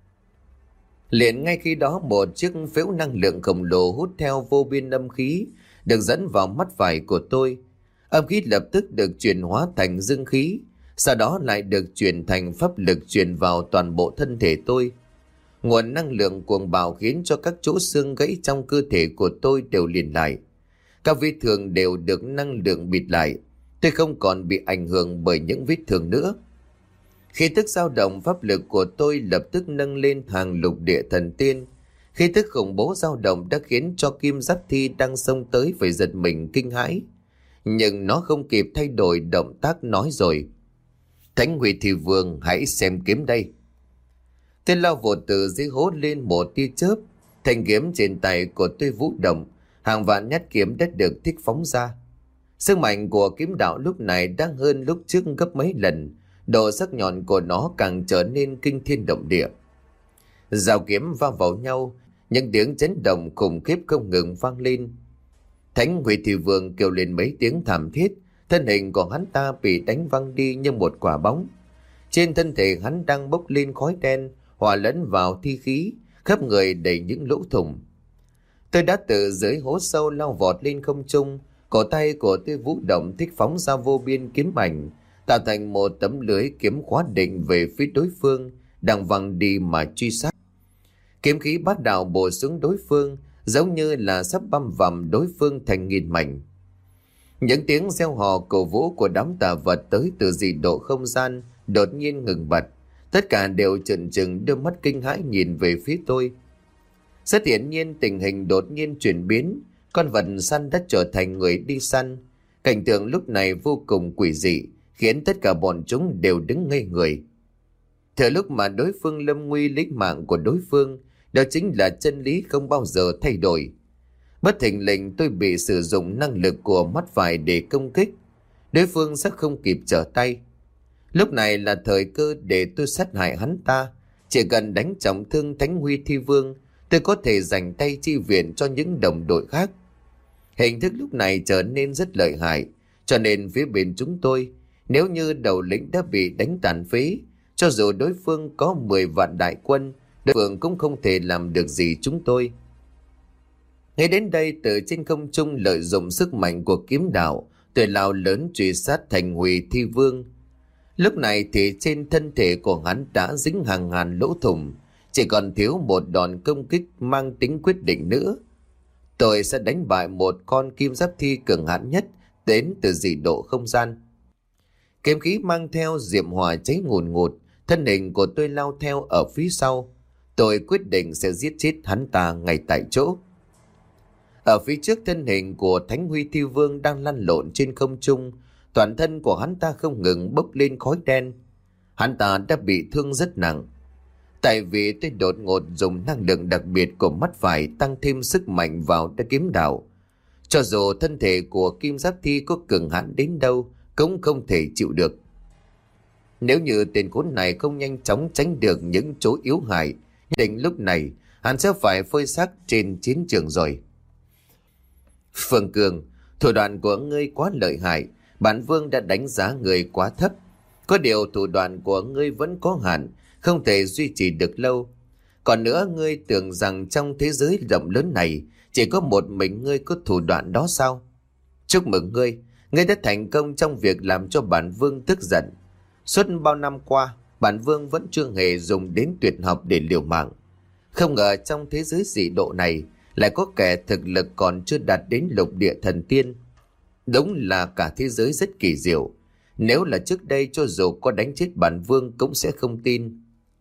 Liền ngay khi đó, một chiếc phễu năng lượng khổng lồ hút theo vô biên âm khí được dẫn vào mắt phải của tôi. Âm khí lập tức được chuyển hóa thành dương khí, sau đó lại được chuyển thành pháp lực truyền vào toàn bộ thân thể tôi. Nguồn năng lượng cuồng bạo khiến cho các chỗ xương gãy trong cơ thể của tôi đều liền lại. Các vết thương đều được năng lượng bịt lại. Tôi không còn bị ảnh hưởng bởi những vết thương nữa. Khí tức dao động pháp lực của tôi lập tức nâng lên hàng lục địa thần tiên. Khí tức khủng bố dao động đã khiến cho Kim Giáp Thi đang xông tới phải giật mình kinh hãi. Nhưng nó không kịp thay đổi động tác, nói rồi: Thánh Huy Thi Vương, hãy xem kiếm đây. Tôi lao vụt từ dưới hố lên một tia chớp. Thanh kiếm trên tay của tôi vũ động, hàng vạn nhát kiếm đã được thích phóng ra. Sức mạnh của kiếm đạo lúc này đang hơn lúc trước gấp mấy lần. Độ sắc nhọn của nó càng trở nên kinh thiên động địa. Dao kiếm va vào nhau, những tiếng chấn động khủng khiếp không ngừng vang lên. Thánh Huy Thi Vương kêu lên mấy tiếng thảm thiết, thân hình của hắn ta bị đánh văng đi như một quả bóng. Trên thân thể hắn đang bốc lên khói đen, hòa lẫn vào thi khí, khắp người đầy những lỗ thủng. Tôi đã từ dưới hố sâu lao vọt lên không trung, cổ tay của tôi vũ động thích phóng ra vô biên kiếm ảnh, tạo thành một tấm lưới kiếm khóa định về phía đối phương đang văng đi mà truy sát. Kiếm khí bát đạo bổ xuống đối phương, giống như là sắp băm vằm đối phương thành nghìn mảnh. Những tiếng reo hò cổ vũ của đám tà vật tới từ dị độ không gian đột nhiên ngừng bặt. Tất cả đều trợn trừng đưa mắt kinh hãi nhìn về phía tôi. Rất hiển nhiên tình hình đột nhiên chuyển biến, con vật săn đã trở thành người đi săn. Cảnh tượng lúc này vô cùng quỷ dị, khiến tất cả bọn chúng đều đứng ngây người. Thời lúc mà đối phương lâm nguy lấy mạng của đối phương, đó chính là chân lý không bao giờ thay đổi. Bất thình lình tôi bị sử dụng năng lực của mắt phải để công kích. Đối phương sẽ không kịp trở tay. Lúc này là thời cơ để tôi sát hại hắn ta. Chỉ cần đánh trọng thương Thánh Huy Thi Vương, tôi có thể dành tay chi viện cho những đồng đội khác. Hình thức lúc này trở nên rất lợi hại, cho nên phía bên chúng tôi, nếu như đầu lĩnh đã bị đánh tàn phế, cho dù đối phương có mười vạn đại quân, đối phương cũng không thể làm được gì chúng tôi. Ngay đến đây, từ trên không trung lợi dụng sức mạnh của kiếm đạo, tôi lao lớn truy sát Thành Huy Thi Vương. Lúc này thì trên thân thể của hắn đã dính hàng ngàn lỗ thủng, chỉ còn thiếu một đòn công kích mang tính quyết định nữa. Tôi sẽ đánh bại một con kim giáp thi cường hãn nhất đến từ dị độ không gian. Kiếm khí mang theo diệm hỏa cháy ngùn ngụt, thân hình của tôi lao theo ở phía sau. Tôi quyết định sẽ giết chết hắn ta ngay tại chỗ. Ở phía trước, thân hình của Thánh Huy Thi Vương đang lăn lộn trên không trung, toàn thân của hắn ta không ngừng bốc lên khói đen. Hắn ta đã bị thương rất nặng. Tại vì tôi đột ngột dùng năng lượng đặc biệt của mắt phải tăng thêm sức mạnh vào đá kiếm đạo. Cho dù thân thể của kim giáp thi có cường hãn đến đâu, cũng không thể chịu được. Nếu như tên khốn này không nhanh chóng tránh được những chỗ yếu hại, nhất định lúc này hắn sẽ phải phơi xác trên chiến trường rồi. Phương Cường, thủ đoạn của ngươi quá lợi hại, bản vương đã đánh giá ngươi quá thấp. Có điều thủ đoạn của ngươi vẫn có hạn, không thể duy trì được lâu. Còn nữa, ngươi tưởng rằng trong thế giới rộng lớn này chỉ có một mình ngươi có thủ đoạn đó sao? Chúc mừng ngươi, ngươi đã thành công trong việc làm cho bản vương tức giận. Suốt bao năm qua, bản vương vẫn chưa hề dùng đến tuyệt học để liều mạng. Không ngờ trong thế giới dị độ này lại có kẻ thực lực còn chưa đạt đến lục địa thần tiên. Đúng là cả thế giới rất kỳ diệu. Nếu là trước đây, cho dù có đánh chết bản vương cũng sẽ không tin.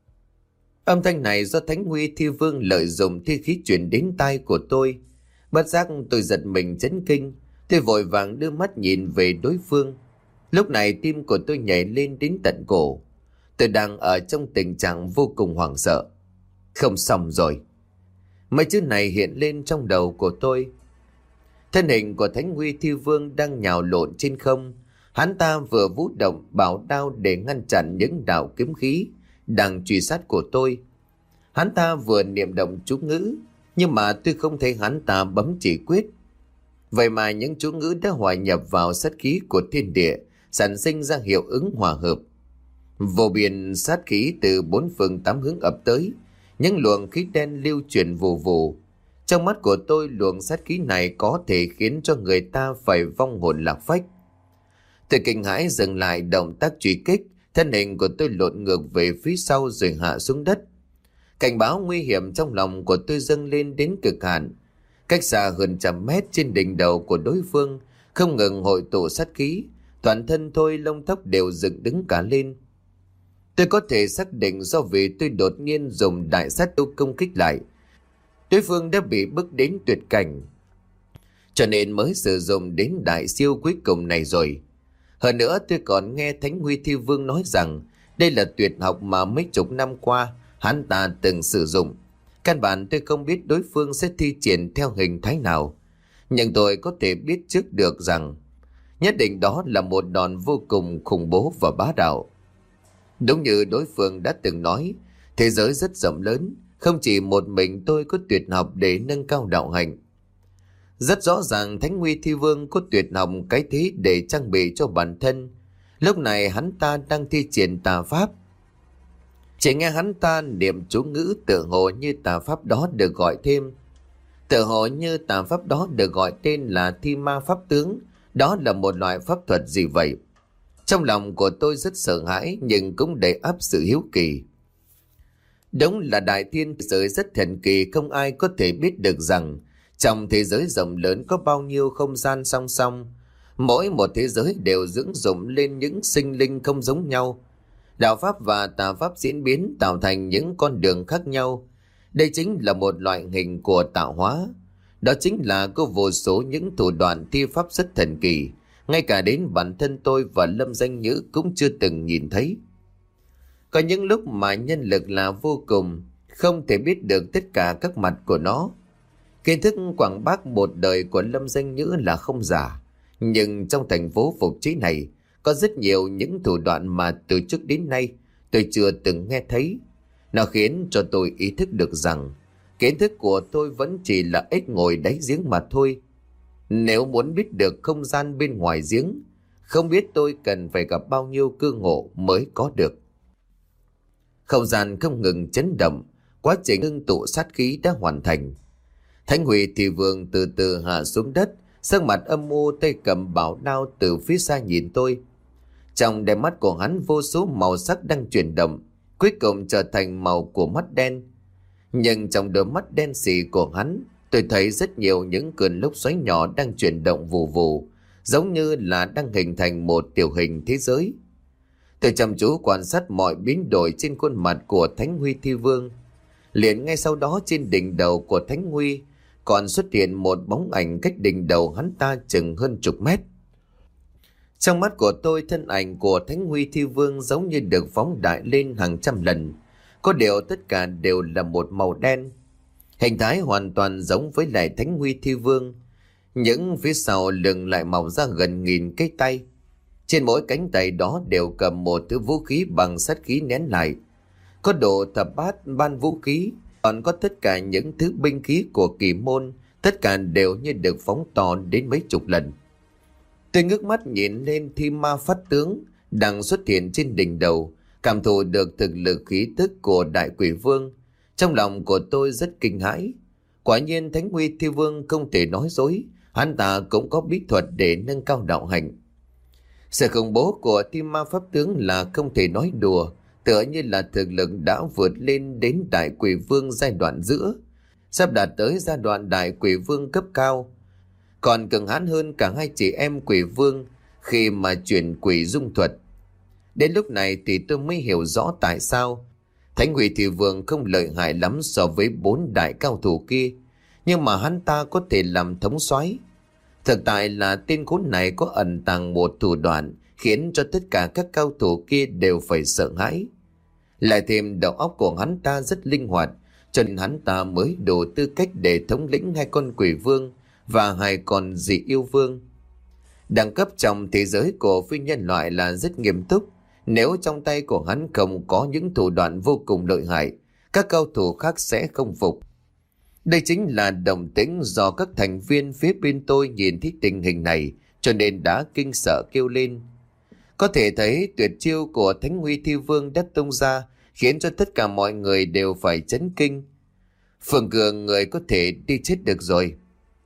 Âm thanh này do Thánh Huy Thi Vương lợi dụng thi khí truyền đến tai của tôi. Bất giác tôi giật mình chấn kinh. Tôi vội vàng đưa mắt nhìn về đối phương. Lúc này tim của tôi nhảy lên đến tận cổ. Tôi đang ở trong tình trạng vô cùng hoảng sợ. Không xong rồi. Mấy chữ này hiện lên trong đầu của tôi. Thân hình của Thánh Huy Thi Vương đang nhào lộn trên không. Hắn ta vừa vũ động bảo đao để ngăn chặn những đạo kiếm khí đang truy sát của tôi. Hắn ta vừa niệm động chú ngữ, nhưng mà tôi không thấy hắn ta bấm chỉ quyết. Vậy mà những chú ngữ đã hòa nhập vào sát khí của thiên địa, sản sinh ra hiệu ứng hòa hợp. Vô biên sát khí từ bốn phương tám hướng ập tới, những luồng khí đen lưu chuyển vù vù. Trong mắt của tôi, luồng sát khí này có thể khiến cho người ta phải vong hồn lạc phách. Tôi kinh hãi dừng lại động tác truy kích, thân hình của tôi lộn ngược về phía sau rồi hạ xuống đất. Cảnh báo nguy hiểm trong lòng của tôi dâng lên đến cực hạn. Cách xa hơn trăm mét, trên đỉnh đầu của đối phương không ngừng hội tụ sát khí, toàn thân tôi lông tóc đều dựng đứng cả lên. Tôi có thể xác định do vì tôi đột nhiên dùng đại sát tu công kích lại, đối phương đã bị bước đến tuyệt cảnh, cho nên mới sử dụng đến đại siêu cuối cùng này rồi. Hơn nữa, tôi còn nghe Thánh Huy Thi Vương nói rằng đây là tuyệt học mà mấy chục năm qua hắn ta từng sử dụng. Căn bản tôi không biết đối phương sẽ thi triển theo hình thái nào, nhưng tôi có thể biết trước được rằng nhất định đó là một đòn vô cùng khủng bố và bá đạo. Đúng như đối phương đã từng nói, thế giới rất rộng lớn, không chỉ một mình tôi có tuyệt học để nâng cao đạo hạnh. Rất rõ ràng Thánh Huy Thi Vương có tuyệt học cái thế để trang bị cho bản thân. Lúc này hắn ta đang thi triển tà pháp. Chỉ nghe hắn ta niệm chú ngữ, tự hồ như tà pháp đó được gọi thêm. Tự hồ như tà pháp đó được gọi tên là Thi Ma Pháp Tướng. Đó là một loại pháp thuật gì vậy? Trong lòng của tôi rất sợ hãi nhưng cũng đầy áp sự hiếu kỳ. Đúng là đại thiên giới rất thần kỳ, không ai có thể biết được rằng trong thế giới rộng lớn có bao nhiêu không gian song song. Mỗi một thế giới đều dưỡng dụng lên những sinh linh không giống nhau. Đạo pháp và tà pháp diễn biến tạo thành những con đường khác nhau. Đây chính là một loại hình của tạo hóa. Đó chính là có vô số những thủ đoạn thi pháp rất thần kỳ, ngay cả đến bản thân tôi và Lâm Danh Nhữ cũng chưa từng nhìn thấy. Có những lúc mà nhân lực là vô cùng, không thể biết được tất cả các mặt của nó. Kiến thức quảng bác một đời của Lâm Danh Nhữ là không giả, nhưng trong thành phố Phục Trí này có rất nhiều những thủ đoạn mà từ trước đến nay tôi chưa từng nghe thấy. Nó khiến cho tôi ý thức được rằng kiến thức của tôi vẫn chỉ là ếch ngồi đáy giếng mà thôi. Nếu muốn biết được không gian bên ngoài giếng, không biết tôi cần phải gặp bao nhiêu cơ ngộ mới có được. Không gian không ngừng chấn động, quá trình ngưng tụ sát khí đã hoàn thành. Thánh Huy Thì Vương từ từ hạ xuống đất, sắc mặt âm u, tay cầm bảo đao từ phía xa nhìn tôi. Trong đôi mắt của hắn vô số màu sắc đang chuyển động, cuối cùng trở thành màu của mắt đen. Nhưng trong đôi mắt đen sì của hắn, tôi thấy rất nhiều những cơn lốc xoáy nhỏ đang chuyển động vù vù, giống như là đang hình thành một tiểu hình thế giới. Tôi chăm chú quan sát mọi biến đổi trên khuôn mặt của Thánh Huy Thi Vương. Liền ngay sau đó trên đỉnh đầu của Thánh Huy còn xuất hiện một bóng ảnh cách đỉnh đầu hắn ta chừng hơn chục mét. Trong mắt của tôi, thân ảnh của Thánh Huy Thi Vương giống như được phóng đại lên hàng trăm lần. Có điều tất cả đều là một màu đen. Hình thái hoàn toàn giống với lại Thánh Huy Thi Vương. Những phía sau lưng lại mọc ra gần nghìn cái tay. Trên mỗi cánh tay đó đều cầm một thứ vũ khí bằng sắt khí nén lại. Có độ thập bát ban vũ khí, còn có tất cả những thứ binh khí của kỳ môn, tất cả đều như được phóng to đến mấy chục lần. Tôi ngước mắt nhìn lên Thi Ma Phát Tướng đang xuất hiện trên đỉnh đầu, cảm thụ được thực lực khí tức của Đại Quỷ Vương. Trong lòng của tôi rất kinh hãi. Quả nhiên Thánh Huy Thi Vương không thể nói dối, hắn ta cũng có bí thuật để nâng cao đạo hạnh. Sự khủng bố của Thi Ma Pháp Tướng là không thể nói đùa, tựa như là thực lực đã vượt lên đến Đại Quỷ Vương giai đoạn giữa, sắp đạt tới giai đoạn Đại Quỷ Vương cấp cao, còn cường hãn hơn cả hai chị em Quỷ Vương khi mà chuyển quỷ dung thuật. Đến lúc này thì tôi mới hiểu rõ tại sao Thánh Huy Thi Vương không lợi hại lắm so với bốn đại cao thủ kia, nhưng mà hắn ta có thể làm thống soái. Thực tại là tên khốn này có ẩn tàng một thủ đoạn khiến cho tất cả các cao thủ kia đều phải sợ hãi. Lại thêm đầu óc của hắn ta rất linh hoạt, cho nên hắn ta mới đủ tư cách để thống lĩnh hai con quỷ vương và hai con dị yêu vương. Đẳng cấp trong thế giới của phi nhân loại là rất nghiêm túc. Nếu trong tay của hắn không có những thủ đoạn vô cùng lợi hại, các cao thủ khác sẽ không phục. Đây chính là động tĩnh do các thành viên phía bên tôi nhìn thấy tình hình này, cho nên đã kinh sợ kêu lên. Có thể thấy tuyệt chiêu của Thánh Huy Thi Vương đã tung ra, khiến cho tất cả mọi người đều phải chấn kinh. Phương Cường người có thể đi chết được rồi.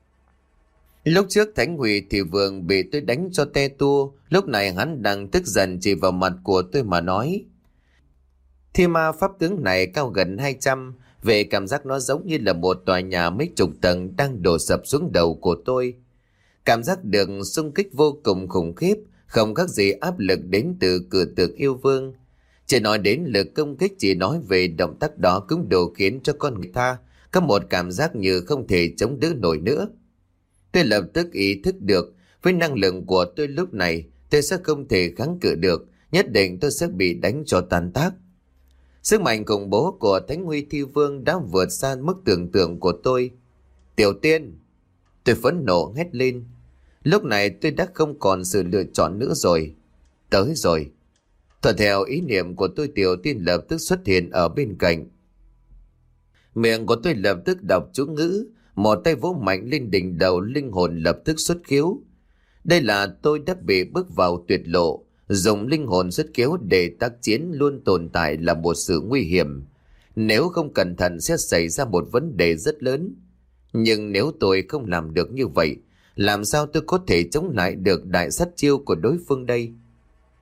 Lúc trước Thánh Huy Thi Vương bị tôi đánh cho te tua, lúc này hắn đang tức giận chỉ vào mặt của tôi mà nói. Thi Ma Pháp Tướng này cao gần hai trăm, về cảm giác nó giống như là một tòa nhà mấy chục tầng đang đổ sập xuống đầu của tôi. Cảm giác được xung kích vô cùng khủng khiếp, không khác gì áp lực đến từ cửa tượng yêu vương. Chỉ nói đến lực công kích, chỉ nói về động tác đó cũng đủ khiến cho con người ta có một cảm giác như không thể chống đỡ nổi nữa. Tôi lập tức ý thức được với năng lượng của tôi lúc này tôi sẽ không thể kháng cự được, nhất định tôi sẽ bị đánh cho tàn tác. Sức mạnh khủng bố của Thánh Huy Thi Vương đã vượt xa mức tưởng tượng của tôi. Tiểu Tiên! Tôi phẫn nộ hét lên. Lúc này tôi đã không còn sự lựa chọn nữa rồi. Tới rồi. Thuận theo ý niệm của tôi, Tiểu Tiên lập tức xuất hiện ở bên cạnh. Miệng của tôi lập tức đọc chú ngữ, một tay vỗ mạnh lên đỉnh đầu, linh hồn lập tức xuất khiếu. Đây là tôi đã bị bước vào tuyệt lộ. Dùng linh hồn xuất khiếu để tác chiến luôn tồn tại là một sự nguy hiểm. Nếu không cẩn thận sẽ xảy ra một vấn đề rất lớn. Nhưng nếu tôi không làm được như vậy, làm sao tôi có thể chống lại được đại sát chiêu của đối phương đây?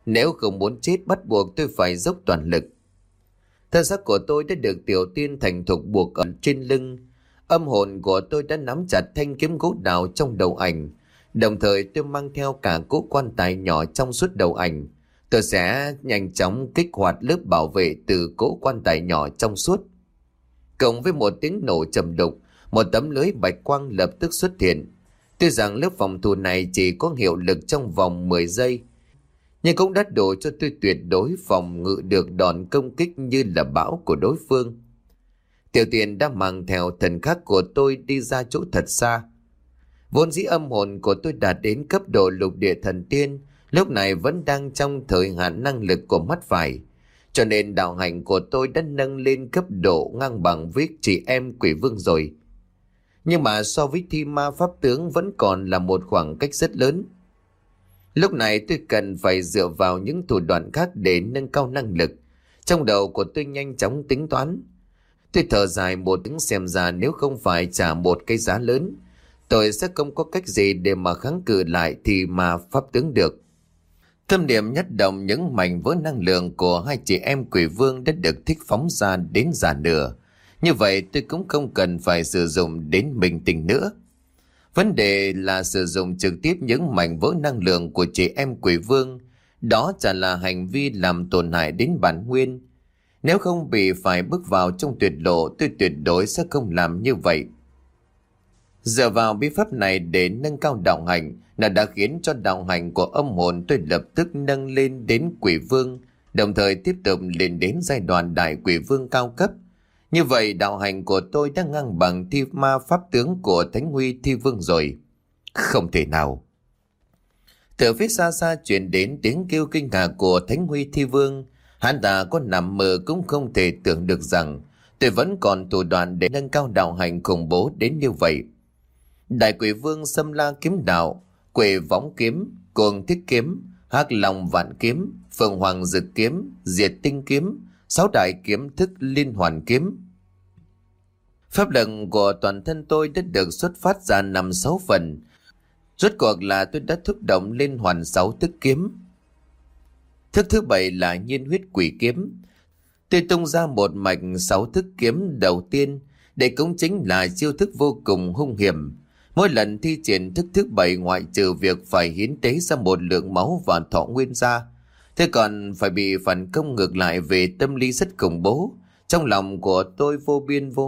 Nếu không muốn chết bắt buộc tôi phải dốc toàn lực. Thân xác của tôi đã được tiểu tiên thành thục buộc ở trên lưng. Âm hồn của tôi đã nắm chặt thanh kiếm gỗ đào trong đầu ảnh. Đồng thời tôi mang theo cả cỗ quan tài nhỏ trong suốt đầu ảnh. Tôi sẽ nhanh chóng kích hoạt lớp bảo vệ từ cỗ quan tài nhỏ trong suốt. Cộng với một tiếng nổ trầm đục, một tấm lưới bạch quang lập tức xuất hiện. Tuy rằng lớp phòng thủ này chỉ có hiệu lực trong vòng mười giây, nhưng cũng đã đủ cho tôi tuyệt đối phòng ngự được đòn công kích như là bão của đối phương. Tiểu Tiên đã mang theo thần khắc của tôi đi ra chỗ thật xa. Vốn dĩ âm hồn của tôi đạt đến cấp độ lục địa thần tiên, lúc này vẫn đang trong thời hạn năng lực của mắt phải, cho nên đạo hành của tôi đã nâng lên cấp độ ngang bằng với chị em quỷ vương rồi. Nhưng mà so với thi ma pháp tướng vẫn còn là một khoảng cách rất lớn. Lúc này tôi cần phải dựa vào những thủ đoạn khác để nâng cao năng lực. Trong đầu của tôi nhanh chóng tính toán. Tôi thở dài một tiếng, xem ra nếu không phải trả một cái giá lớn, tôi sẽ không có cách gì để mà kháng cự lại thì mà pháp tướng được. Tâm điểm nhất động, những mảnh vỡ năng lượng của hai chị em quỷ vương đã được thích phóng ra đến giả nửa. Như vậy tôi cũng không cần phải sử dụng đến mình tình nữa. Vấn đề là sử dụng trực tiếp những mảnh vỡ năng lượng của chị em quỷ vương. Đó chả là hành vi làm tổn hại đến bản nguyên. Nếu không bị phải bước vào trong tuyệt lộ, tôi tuyệt đối sẽ không làm như vậy. Dựa vào bí pháp này để nâng cao đạo hành, nó đã khiến cho đạo hành của âm hồn tôi lập tức nâng lên đến quỷ vương, đồng thời tiếp tục lên đến giai đoạn đại quỷ vương cao cấp. Như vậy đạo hành của tôi đã ngang bằng thi ma pháp tướng của Thánh Huy Thi Vương rồi. Không thể nào. Từ phía xa xa truyền đến tiếng kêu kinh ngạc của Thánh Huy Thi Vương. Hắn ta có nằm mơ cũng không thể tưởng được rằng tôi vẫn còn thủ đoạn để nâng cao đạo hành khủng bố đến như vậy. Đại quỷ vương Xâm La kiếm đạo, Quỷ Võng kiếm, Cuồng Thích kiếm, Hắc Long Vạn kiếm, Phượng Hoàng Dực kiếm, Diệt Tinh kiếm, sáu đại kiếm thức liên hoàn kiếm. Pháp lực của toàn thân tôi đã được xuất phát ra năm sáu phần. Rốt cuộc là tôi đã thúc động liên hoàn sáu thức kiếm. Thức thứ bảy là Nhiên Huyết Quỷ kiếm. Tôi tung ra một mạch sáu thức kiếm đầu tiên, đây cũng chính là chiêu thức vô cùng hung hiểm. Mỗi lần thi triển thức thứ bảy, ngoại trừ việc phải hiến tế ra một lượng máu và thọ nguyên ra, thế còn phải bị phản công ngược lại về tâm lý rất khủng bố. Trong lòng của tôi vô biên vô.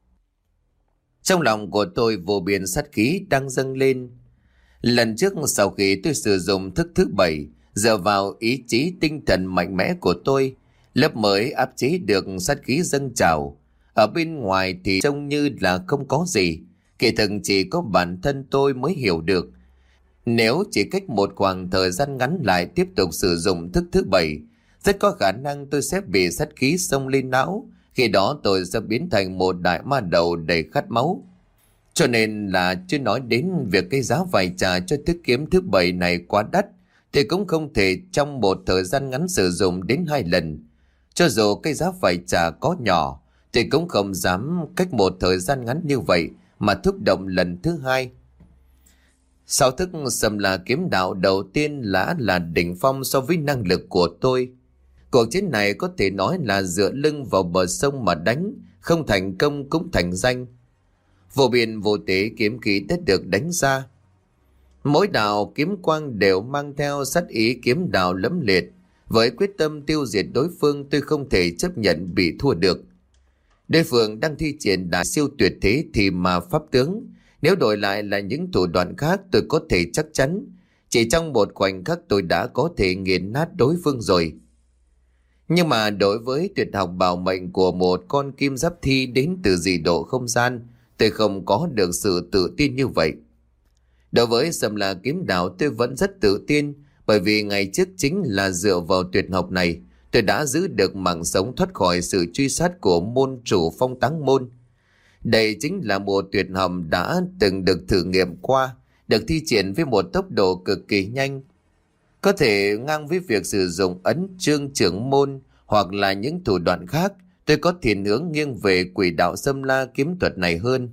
Trong lòng của tôi vô biên sát khí đang dâng lên. Lần trước sau khi tôi sử dụng thức thứ bảy, dựa vào ý chí tinh thần mạnh mẽ của tôi, lớp mới áp chế được sát khí dâng trào. Ở bên ngoài thì trông như là không có gì, kỳ thực chỉ có bản thân tôi mới hiểu được. Nếu chỉ cách một khoảng thời gian ngắn lại tiếp tục sử dụng thức thứ bảy, rất có khả năng tôi sẽ bị sát khí xông lên não. Khi đó tôi sẽ biến thành một đại ma đầu đầy khát máu. Cho nên là chưa nói đến việc cái giá phải trả cho thức kiếm thứ bảy này quá đắt, thì cũng không thể trong một thời gian ngắn sử dụng đến hai lần. Cho dù cái giá phải trả có nhỏ, thì cũng không dám cách một thời gian ngắn như vậy mà thúc động lần thứ hai. Sau thức Xâm La kiếm đạo đầu tiên là là đỉnh phong so với năng lực của tôi. Cuộc chiến này có thể nói là dựa lưng vào bờ sông mà đánh, không thành công cũng thành danh. Vô biên vô tế kiếm khí đã được đánh ra. Mỗi đạo kiếm quang đều mang theo sát ý kiếm đạo lẫm liệt. Với quyết tâm tiêu diệt đối phương, tôi không thể chấp nhận bị thua được. Đối phương đang thi triển đại siêu tuyệt thế thì mà pháp tướng. Nếu đổi lại là những thủ đoạn khác, tôi có thể chắc chắn chỉ trong một khoảnh khắc tôi đã có thể nghiền nát đối phương rồi. Nhưng mà đối với tuyệt học bảo mệnh của một con kim giáp thi đến từ dị độ không gian, tôi không có được sự tự tin như vậy. Đối với Xâm La kiếm đạo tôi vẫn rất tự tin, bởi vì ngày trước chính là dựa vào tuyệt học này tôi đã giữ được mạng sống thoát khỏi sự truy sát của môn chủ Phong Táng môn. Đây chính là một tuyệt học đã từng được thử nghiệm qua, được thi triển với một tốc độ cực kỳ nhanh, có thể ngang với việc sử dụng ấn chương trưởng môn hoặc là những thủ đoạn khác. Tôi có thiên hướng nghiêng về quỷ đạo Xâm La kiếm thuật này hơn.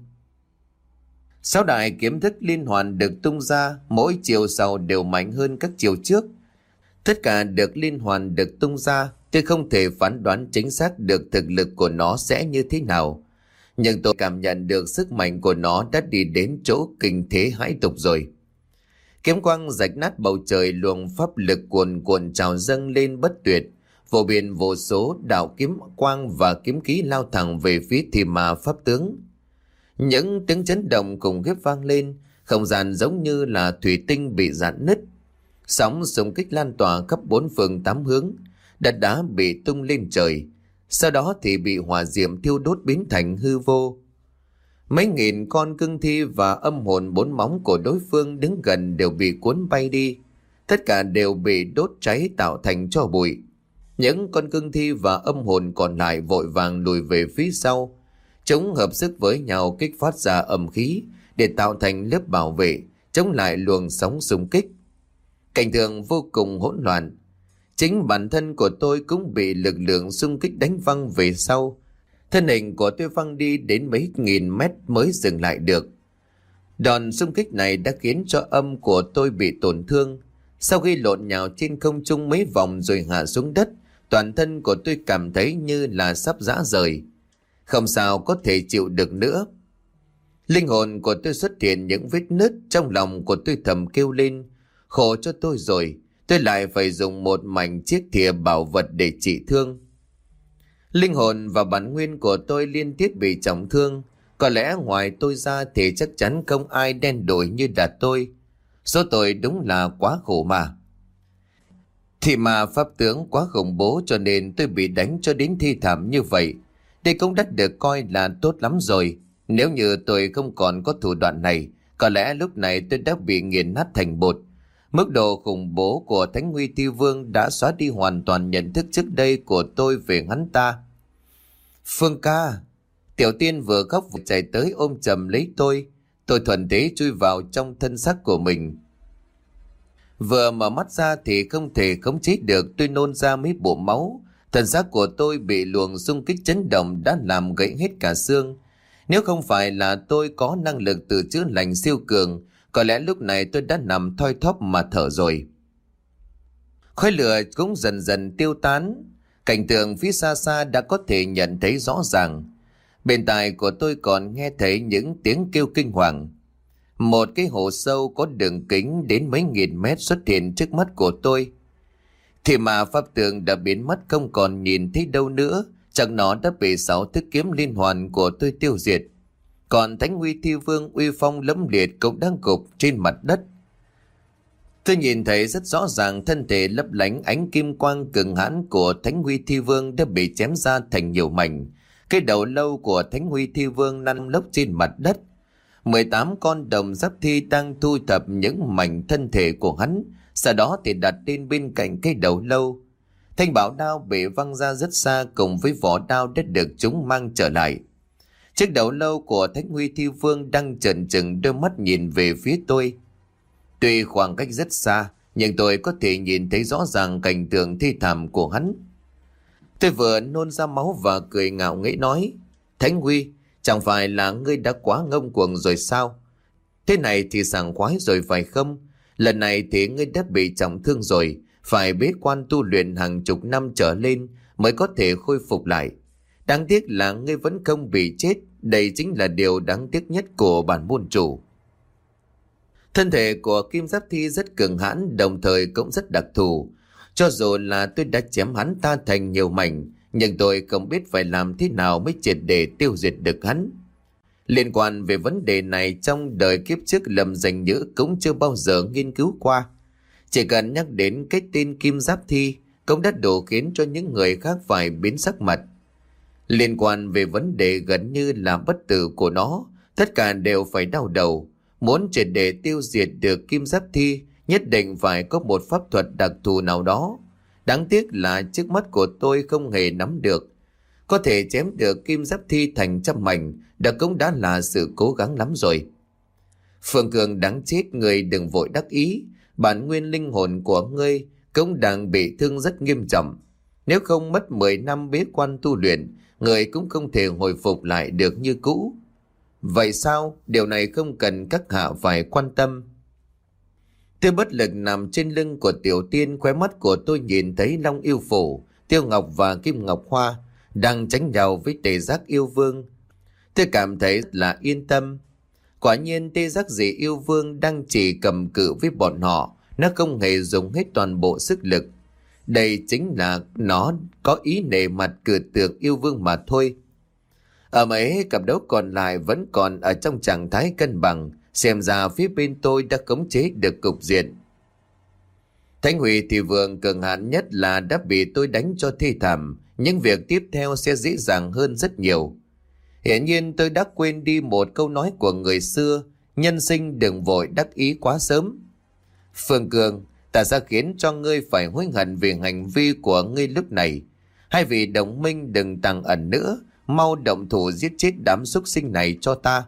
Sáu đại kiếm thức liên hoàn được tung ra, mỗi chiều sau đều mạnh hơn các chiều trước. Tất cả được liên hoàn được tung ra, tôi không thể phán đoán chính xác được thực lực của nó sẽ như thế nào. Nhưng tôi cảm nhận được sức mạnh của nó đã đi đến chỗ kinh thế hãi tục rồi. Kiếm quang rạch nát bầu trời, luồng pháp lực cuồn cuộn trào dâng lên bất tuyệt. Vô biên vô số đạo kiếm quang và kiếm khí lao thẳng về phía Thi Ma pháp tướng. Những tiếng chấn động cùng khiếp vang lên, không gian giống như là thủy tinh bị rạn nứt. Sóng xung kích lan tỏa khắp bốn phương tám hướng, đất đá bị tung lên trời, sau đó thì bị hỏa diệm thiêu đốt biến thành hư vô. Mấy nghìn con cương thi và âm hồn bốn móng của đối phương đứng gần đều bị cuốn bay đi, tất cả đều bị đốt cháy tạo thành tro bụi. Những con cương thi và âm hồn còn lại vội vàng lùi về phía sau. Chúng hợp sức với nhau kích phát ra âm khí để tạo thành lớp bảo vệ, chống lại luồng sóng xung kích. Cảnh tượng vô cùng hỗn loạn. Chính bản thân của tôi cũng bị lực lượng xung kích đánh văng về sau. Thân hình của tôi văng đi đến mấy nghìn mét mới dừng lại được. Đòn xung kích này đã khiến cho âm của tôi bị tổn thương. Sau khi lộn nhào trên không trung mấy vòng rồi hạ xuống đất, toàn thân của tôi cảm thấy như là sắp rã rời. Không sao có thể chịu được nữa. Linh hồn của tôi xuất hiện những vết nứt, trong lòng của tôi thầm kêu lên. Khổ cho tôi rồi, tôi lại phải dùng một mảnh chiếc thìa bảo vật để trị thương. Linh hồn và bản nguyên của tôi liên tiếp bị trọng thương. Có lẽ ngoài tôi ra thì chắc chắn không ai đen đủi như là tôi. Số tôi đúng là quá khổ mà. Thì mà pháp tướng quá khủng bố cho nên tôi bị đánh cho đến thi thảm như vậy. Đây cũng đã được coi là tốt lắm rồi. Nếu như tôi không còn có thủ đoạn này, có lẽ lúc này tôi đã bị nghiền nát thành bột. Mức độ khủng bố của Thánh Huy Thi Vương đã xóa đi hoàn toàn nhận thức trước đây của tôi về hắn ta. Phương ca, Tiểu Tiên vừa khóc vừa chạy tới ôm chầm lấy tôi. Tôi thuận thế chui vào trong thân xác của mình. Vừa mở mắt ra thì không thể khống chế được, tôi nôn ra mấy bộ máu. Thân xác của tôi bị luồng xung kích chấn động đã làm gãy hết cả xương. Nếu không phải là tôi có năng lực tự chữa lành siêu cường, có lẽ lúc này tôi đã nằm thoi thóp mà thở rồi. Khói lửa cũng dần dần tiêu tán. Cảnh tượng phía xa xa đã có thể nhận thấy rõ ràng. Bên tai của tôi còn nghe thấy những tiếng kêu kinh hoàng. Một cái hố sâu có đường kính đến mấy nghìn mét xuất hiện trước mắt của tôi. Thì mà pháp tượng đã biến mất không còn nhìn thấy đâu nữa. Chắc nó đã bị sáu thức kiếm liên hoàn của tôi tiêu diệt. Còn Thánh Huy Thi Vương uy phong lẫm liệt cũng đang gục trên mặt đất. Tôi nhìn thấy rất rõ ràng thân thể lấp lánh ánh kim quang cường hãn của Thánh Huy Thi Vương đã bị chém ra thành nhiều mảnh. Cái đầu lâu của Thánh Huy Thi Vương lăn lóc trên mặt đất. mười tám con đồng giáp thi đang thu thập những mảnh thân thể của hắn, sau đó thì đặt lên bên cạnh cái đầu lâu. Thanh bảo đao bị văng ra rất xa cùng với vỏ đao đã được chúng mang trở lại. Chiếc đầu lâu của Thánh Huy Thi Vương đang trợn trừng đôi mắt nhìn về phía tôi. Tuy khoảng cách rất xa, nhưng tôi có thể nhìn thấy rõ ràng cảnh tượng thi thảm của hắn. Tôi vừa nôn ra máu và cười ngạo nghễ nói, Thánh Huy, chẳng phải là ngươi đã quá ngông cuồng rồi sao? Thế này thì sảng khoái rồi phải không? Lần này thì ngươi đã bị trọng thương rồi, phải bế quan tu luyện hàng chục năm trở lên mới có thể khôi phục lại. Đáng tiếc là ngươi vẫn không bị chết, đây chính là điều đáng tiếc nhất của bản môn chủ. Thân thể của Kim Giáp Thi rất cường hãn, đồng thời cũng rất đặc thù. Cho dù là tôi đã chém hắn ta thành nhiều mảnh, nhưng tôi không biết phải làm thế nào mới triệt để tiêu diệt được hắn. Liên quan về vấn đề này trong đời kiếp trước Lâm Danh Nhữ cũng chưa bao giờ nghiên cứu qua. Chỉ cần nhắc đến cái tên Kim Giáp Thi cũng đã đủ khiến cho những người khác phải biến sắc mặt. Liên quan về vấn đề gần như là bất tử của nó, tất cả đều phải đau đầu. Muốn triệt để tiêu diệt được Kim Giáp Thi, nhất định phải có một pháp thuật đặc thù nào đó. Đáng tiếc là trước mắt của tôi không hề nắm được. Có thể chém được Kim Giáp Thi thành trăm mảnh, đã cũng đã là sự cố gắng lắm rồi. Phương Cường đáng chết, người đừng vội đắc ý. Bản nguyên linh hồn của ngươi cũng đang bị thương rất nghiêm trọng. Nếu không mất mười năm bế quan tu luyện, người cũng không thể hồi phục lại được như cũ. Vậy sao? Điều này không cần các hạ phải quan tâm. Tôi bất lực nằm trên lưng của Tiểu Tiên, khóe mắt của tôi nhìn thấy Long Yêu Phủ, Tiêu Ngọc và Kim Ngọc Hoa đang tranh nhau với Tê Giác Yêu Vương. Tôi cảm thấy là yên tâm. Quả nhiên Tê Giác Dị Yêu Vương đang chỉ cầm cự với bọn họ, nó không hề dùng hết toàn bộ sức lực. Đây chính là nó có ý nể mặt cử tượng yêu vương mà thôi. Ở mấy cặp đấu còn lại vẫn còn ở trong trạng thái cân bằng, xem ra phía bên tôi đã khống chế được cục diện. Thánh Huy thì vương cường hãn nhất là đã bị tôi đánh cho thê thảm, những việc tiếp theo sẽ dễ dàng hơn rất nhiều. Hiển nhiên tôi đã quên đi một câu nói của người xưa, nhân sinh đừng vội đắc ý quá sớm. Phương Cường, ta sẽ khiến cho ngươi phải hối hận vì hành vi của ngươi lúc này. Hay vì đồng minh đừng tàng ẩn nữa, mau động thủ giết chết đám súc sinh này cho ta.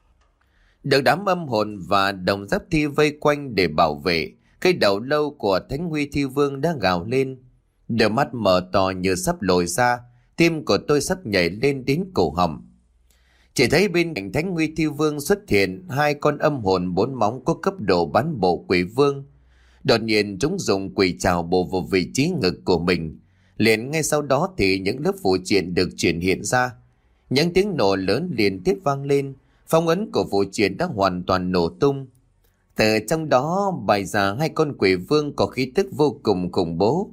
Được đám âm hồn và đồng giáp thi vây quanh để bảo vệ, cái đầu lâu của Thánh Huy Thi Vương đã gào lên. Đôi mắt mở to như sắp lồi ra, tim của tôi sắp nhảy lên đến cổ họng. Chỉ thấy bên cạnh Thánh Huy Thi Vương xuất hiện hai con âm hồn bốn móng có cấp độ bán bộ quỷ vương. Đột nhiên chúng dùng quỷ trào bổ vào vị trí ngực của mình. Liền ngay sau đó thì những lớp phụ triện được chuyển hiện ra. Những tiếng nổ lớn liên tiếp vang lên, phong ấn của phụ triện đã hoàn toàn nổ tung. Từ trong đó bày ra hai con quỷ vương có khí tức vô cùng khủng bố.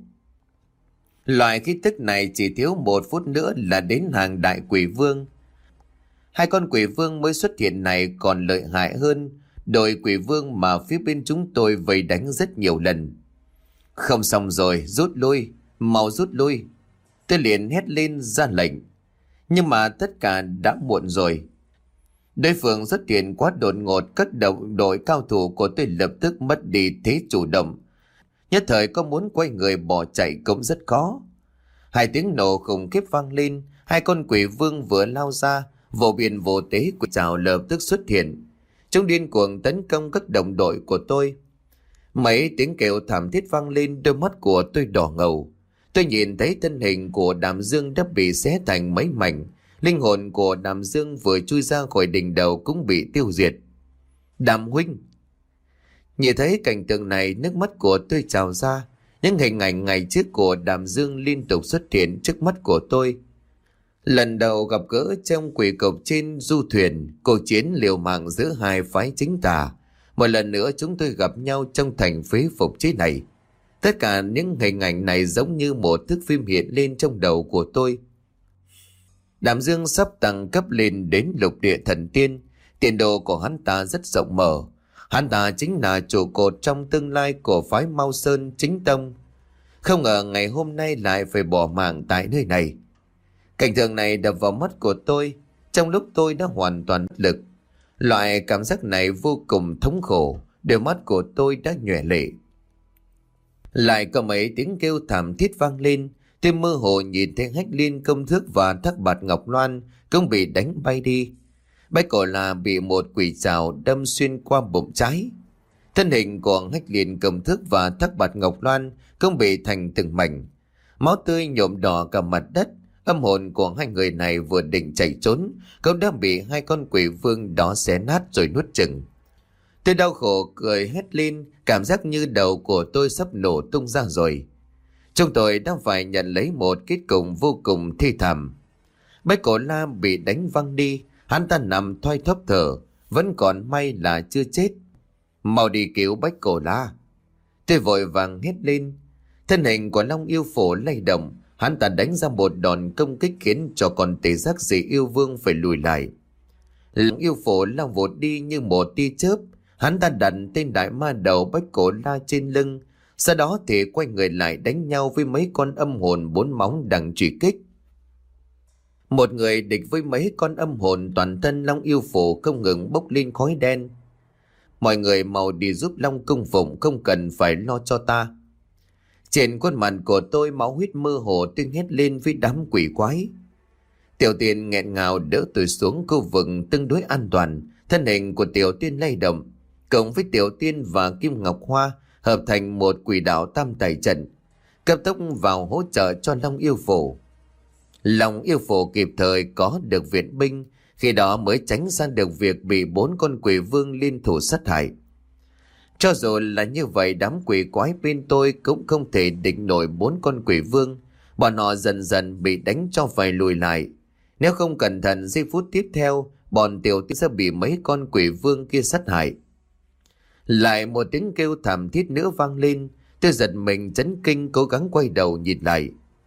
Loại khí tức này chỉ thiếu một phút nữa là đến hàng đại quỷ vương. Hai con quỷ vương mới xuất hiện này còn lợi hại hơn đội quỷ vương mà phía bên chúng tôi vây đánh rất nhiều lần. Không xong rồi, rút lui, mau rút lui. Tôi liền hét lên ra lệnh. Nhưng mà tất cả đã muộn rồi. Đối phương xuất hiện quá đột ngột, các đồng đội cao thủ của tôi lập tức mất đi thế chủ động. Nhất thời có muốn quay người bỏ chạy cũng rất khó. Hai tiếng nổ khủng khiếp vang lên, hai con quỷ vương vừa lao ra, vô biên vô tế quỷ trảo lập tức xuất hiện. Chúng điên cuồng tấn công các đồng đội của tôi. Mấy tiếng kêu thảm thiết vang lên, đôi mắt của tôi đỏ ngầu. Tôi nhìn thấy thân hình của Đàm Dương đã bị xé thành mấy mảnh. Linh hồn của Đàm Dương vừa chui ra khỏi đỉnh đầu cũng bị tiêu diệt. Đàm huynh! Nhìn thấy cảnh tượng này, nước mắt của tôi trào ra. Những hình ảnh ngày trước của Đàm Dương liên tục xuất hiện trước mắt của tôi. Lần đầu gặp gỡ trong quỷ cộc trên du thuyền, cuộc chiến liều mạng giữa hai phái chính tà. Một lần nữa chúng tôi gặp nhau trong thành phế phục chế này. Tất cả những hình ảnh này giống như một thước phim hiện lên trong đầu của tôi. Đàm Dương sắp tăng cấp lên đến lục địa thần tiên. Tiền đồ của hắn ta rất rộng mở. Hắn ta chính là trụ cột trong tương lai của phái Mao Sơn chính tông. Không ngờ ngày hôm nay lại phải bỏ mạng tại nơi này. Cảnh tượng này đập vào mắt của tôi, trong lúc tôi đã hoàn toàn bất lực. Loại cảm giác này vô cùng thống khổ, đôi mắt của tôi đã nhòe lệ. Lại có mấy tiếng kêu thảm thiết vang lên, tôi mơ hồ nhìn thấy Hách Liên Công Thước và Thác Bạt Ngọc Loan cũng bị đánh bay đi. Bách Cổ La bị một quỷ trảo đâm xuyên qua bụng trái. Thân hình của Hách Liên Công Thước và Thác Bạt Ngọc Loan cũng bị thành từng mảnh. Máu tươi nhuộm đỏ cả mặt đất. Âm hồn của hai người này vừa định chạy trốn, cũng đã bị hai con quỷ vương đó xé nát rồi nuốt chửng. Tôi đau khổ cười hét lên, cảm giác như đầu của tôi sắp nổ tung ra rồi. Chúng tôi đang phải nhận lấy một kết cục vô cùng thê thảm. Bách Cổ La bị đánh văng đi, hắn ta nằm thoi thóp thở, vẫn còn may là chưa chết. Mau đi cứu Bách Cổ La! Tôi vội vàng hét lên. Thân hình của Long Yêu Phổ lay động, hắn ta đánh ra một đòn công kích khiến cho con Tê Giác Dị Yêu Vương phải lùi lại. Long Yêu Phổ lao vụt đi như một tia chớp, hắn ta đặt tên đại ma đầu Bách Cổ La trên lưng, sau đó thì quay người lại đánh nhau với mấy con âm hồn bốn móng đang truy kích. Một người địch với mấy con âm hồn, toàn thân Long Yêu Phổ không ngừng bốc lên khói đen. Mọi người mau đi giúp Long cung phụng, không cần phải lo cho ta. Trên khuôn mặt của tôi máu huyết mơ hồ, tiếng hét lên với đám quỷ quái. Tiểu Tiên nghẹn ngào đỡ tôi xuống khu vực tương đối an toàn. Thân hình của Tiểu Tiên lay động, cộng với Tiểu Tiên và Kim Ngọc Hoa hợp thành một quỷ đạo tam tài trận, cấp tốc vào hỗ trợ cho Long Yêu Phổ. Long Yêu Phổ kịp thời có được viện binh, khi đó mới tránh ra được việc bị bốn con quỷ vương liên thủ sát hại. Cho dù là như vậy, đám quỷ quái bên tôi cũng không thể địch nổi bốn con quỷ vương. Bọn họ dần dần bị đánh cho phải lùi lại. Nếu không cẩn thận, giây phút tiếp theo bọn tiểu tiên sẽ bị mấy con quỷ vương kia sát hại. Lại một tiếng kêu thảm thiết nữa vang lên. Tôi giật mình chấn kinh, cố gắng quay đầu nhìn lại.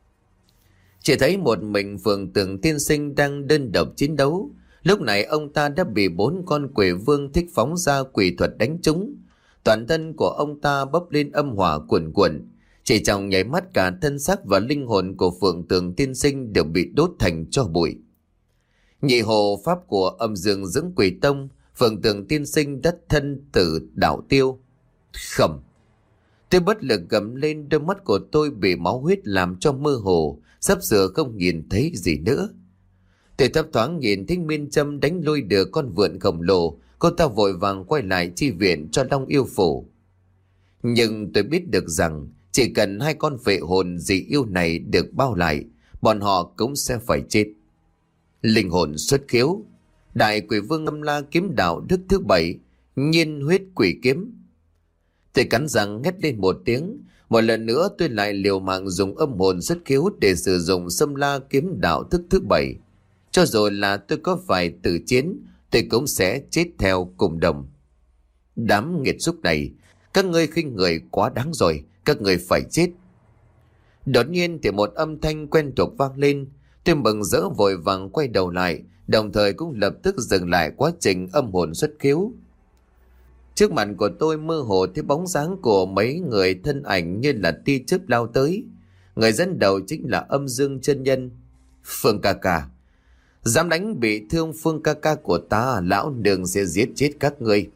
Chỉ thấy một mình Phượng Tường Tiên Sinh đang đơn độc chiến đấu. Lúc này ông ta đã bị bốn con quỷ vương thích phóng ra quỷ thuật đánh trúng. Toàn thân của ông ta bốc lên âm hỏa cuồn cuộn. Chỉ trong nháy mắt, cả thân xác và linh hồn của Phượng Tường Tiên Sinh đều bị đốt thành tro bụi. Nhị hộ pháp của Âm Dương Dưỡng Quỷ Tông, Phượng Tường Tiên Sinh đất thân tử đạo tiêu. Khẩm. Tôi bất lực gầm lên, đôi mắt của tôi bị máu huyết làm cho mơ hồ, sắp sửa không nhìn thấy gì nữa. Tôi thấp thoáng nhìn thấy Miên Châm đánh lôi được con vượn khổng lồ. Cô ta vội vàng quay lại chi viện cho Long Yêu Phủ. Nhưng tôi biết được rằng chỉ cần hai con vệ hồn dị yêu này được bao lại, bọn họ cũng sẽ phải chết. Linh hồn xuất khiếu. Đại quỷ vương Âm La kiếm đạo đức thứ bảy, nhiên huyết quỷ kiếm. Tôi cắn răng hét lên một tiếng. Một lần nữa tôi lại liều mạng dùng âm hồn xuất khiếu để sử dụng Xâm La kiếm đạo thức thứ bảy. Cho dù là tôi có phải tử chiến, tôi cũng sẽ chết theo cùng đồng. Đám nghiệt xúc này, các ngươi khinh người quá đáng rồi, các ngươi phải chết. Đột nhiên thì một âm thanh quen thuộc vang lên. Tôi mừng rỡ vội vàng quay đầu lại, đồng thời cũng lập tức dừng lại quá trình âm hồn xuất khiếu. Trước mặt của tôi mơ hồ thấy bóng dáng của mấy người thân ảnh như là tia chớp lao tới. Người dẫn đầu chính là Âm Dương chân nhân. Phương ca ca, dám đánh bị thương Phương ca ca của ta, lão nương sẽ giết chết các ngươi.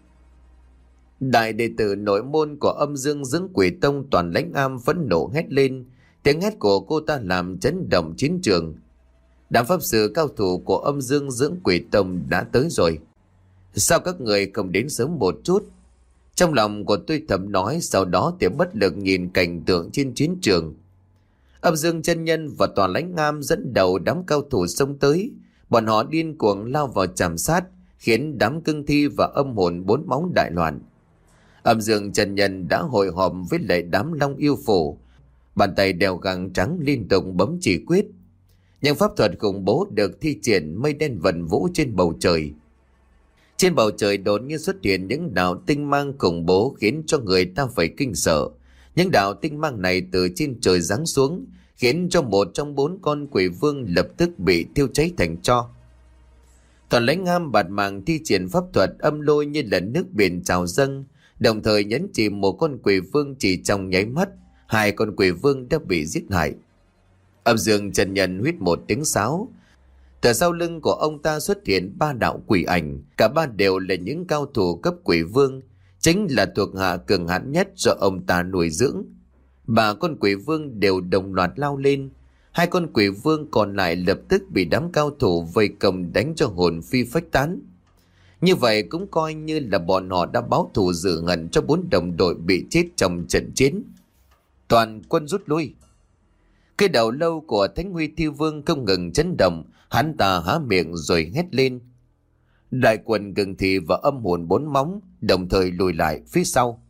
Đại đệ tử nội môn của Âm Dương Dưỡng Quỷ Tông Toàn Lãnh Am phẫn nộ hét lên. Tiếng hét của cô ta làm chấn động chiến trường. Đám pháp sư cao thủ của Âm Dương Dưỡng Quỷ Tông đã tới rồi. Sao các người không đến sớm một chút? Trong lòng của tôi thầm nói, sau đó thì bất lực nhìn cảnh tượng trên chiến trường. Âm Dương chân nhân và Toàn Lãnh Am dẫn đầu đám cao thủ xông tới. Bọn họ điên cuồng lao vào chạm sát, khiến đám cương thi và âm hồn bốn bóng đại loạn. Âm Dương chân nhân đã hội họp với lại đám Long Yêu Phủ. Bàn tay đeo găng trắng liên tục bấm chỉ quyết. Những pháp thuật khủng bố được thi triển, mây đen vần vũ trên bầu trời. Trên bầu trời đột nhiên xuất hiện những đạo tinh mang khủng bố khiến cho người ta phải kinh sợ. Những đạo tinh mang này từ trên trời giáng xuống, khiến cho một trong bốn con quỷ vương lập tức bị thiêu cháy thành tro. Toàn Lãnh Am bạt mạng thi triển pháp thuật âm lôi như là nước biển trào dâng, đồng thời nhấn chìm một con quỷ vương chỉ trong nháy mắt. Hai con quỷ vương đã bị giết hại. Âm Dương chân nhân huýt một tiếng sáo. Từ sau lưng của ông ta xuất hiện ba đạo quỷ ảnh, cả ba đều là những cao thủ cấp quỷ vương, chính là thuộc hạ cường hãn nhất do ông ta nuôi dưỡng. Ba con quỷ vương đều đồng loạt lao lên. Hai con quỷ vương còn lại lập tức bị đám cao thủ vây công đánh cho hồn phi phách tán. Như vậy cũng coi như là bọn họ đã báo thù rửa hận cho bốn đồng đội bị chết trong trận chiến. Toàn quân rút lui. Cái đầu lâu của Thánh Huy Thi Vương không ngừng chấn động, hắn ta há miệng rồi hét lên. Đại quân gừng thì và âm hồn bốn móng đồng thời lùi lại phía sau.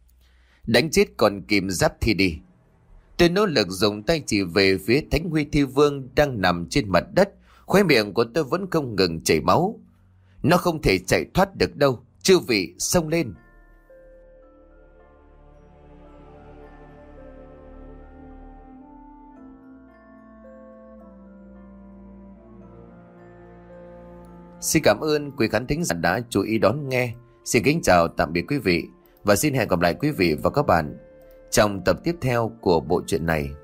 Đánh chết con kim giáp thi đi. Tôi nỗ lực dùng tay chỉ về phía Thánh Huy Thi Vương đang nằm trên mặt đất. Khóe miệng của tôi vẫn không ngừng chảy máu. Nó không thể chạy thoát được đâu. Chư vị xông lên. Xin cảm ơn quý khán thính giả đã chú ý đón nghe. Xin kính chào tạm biệt quý vị và xin hẹn gặp lại quý vị và các bạn trong tập tiếp theo của bộ truyện này.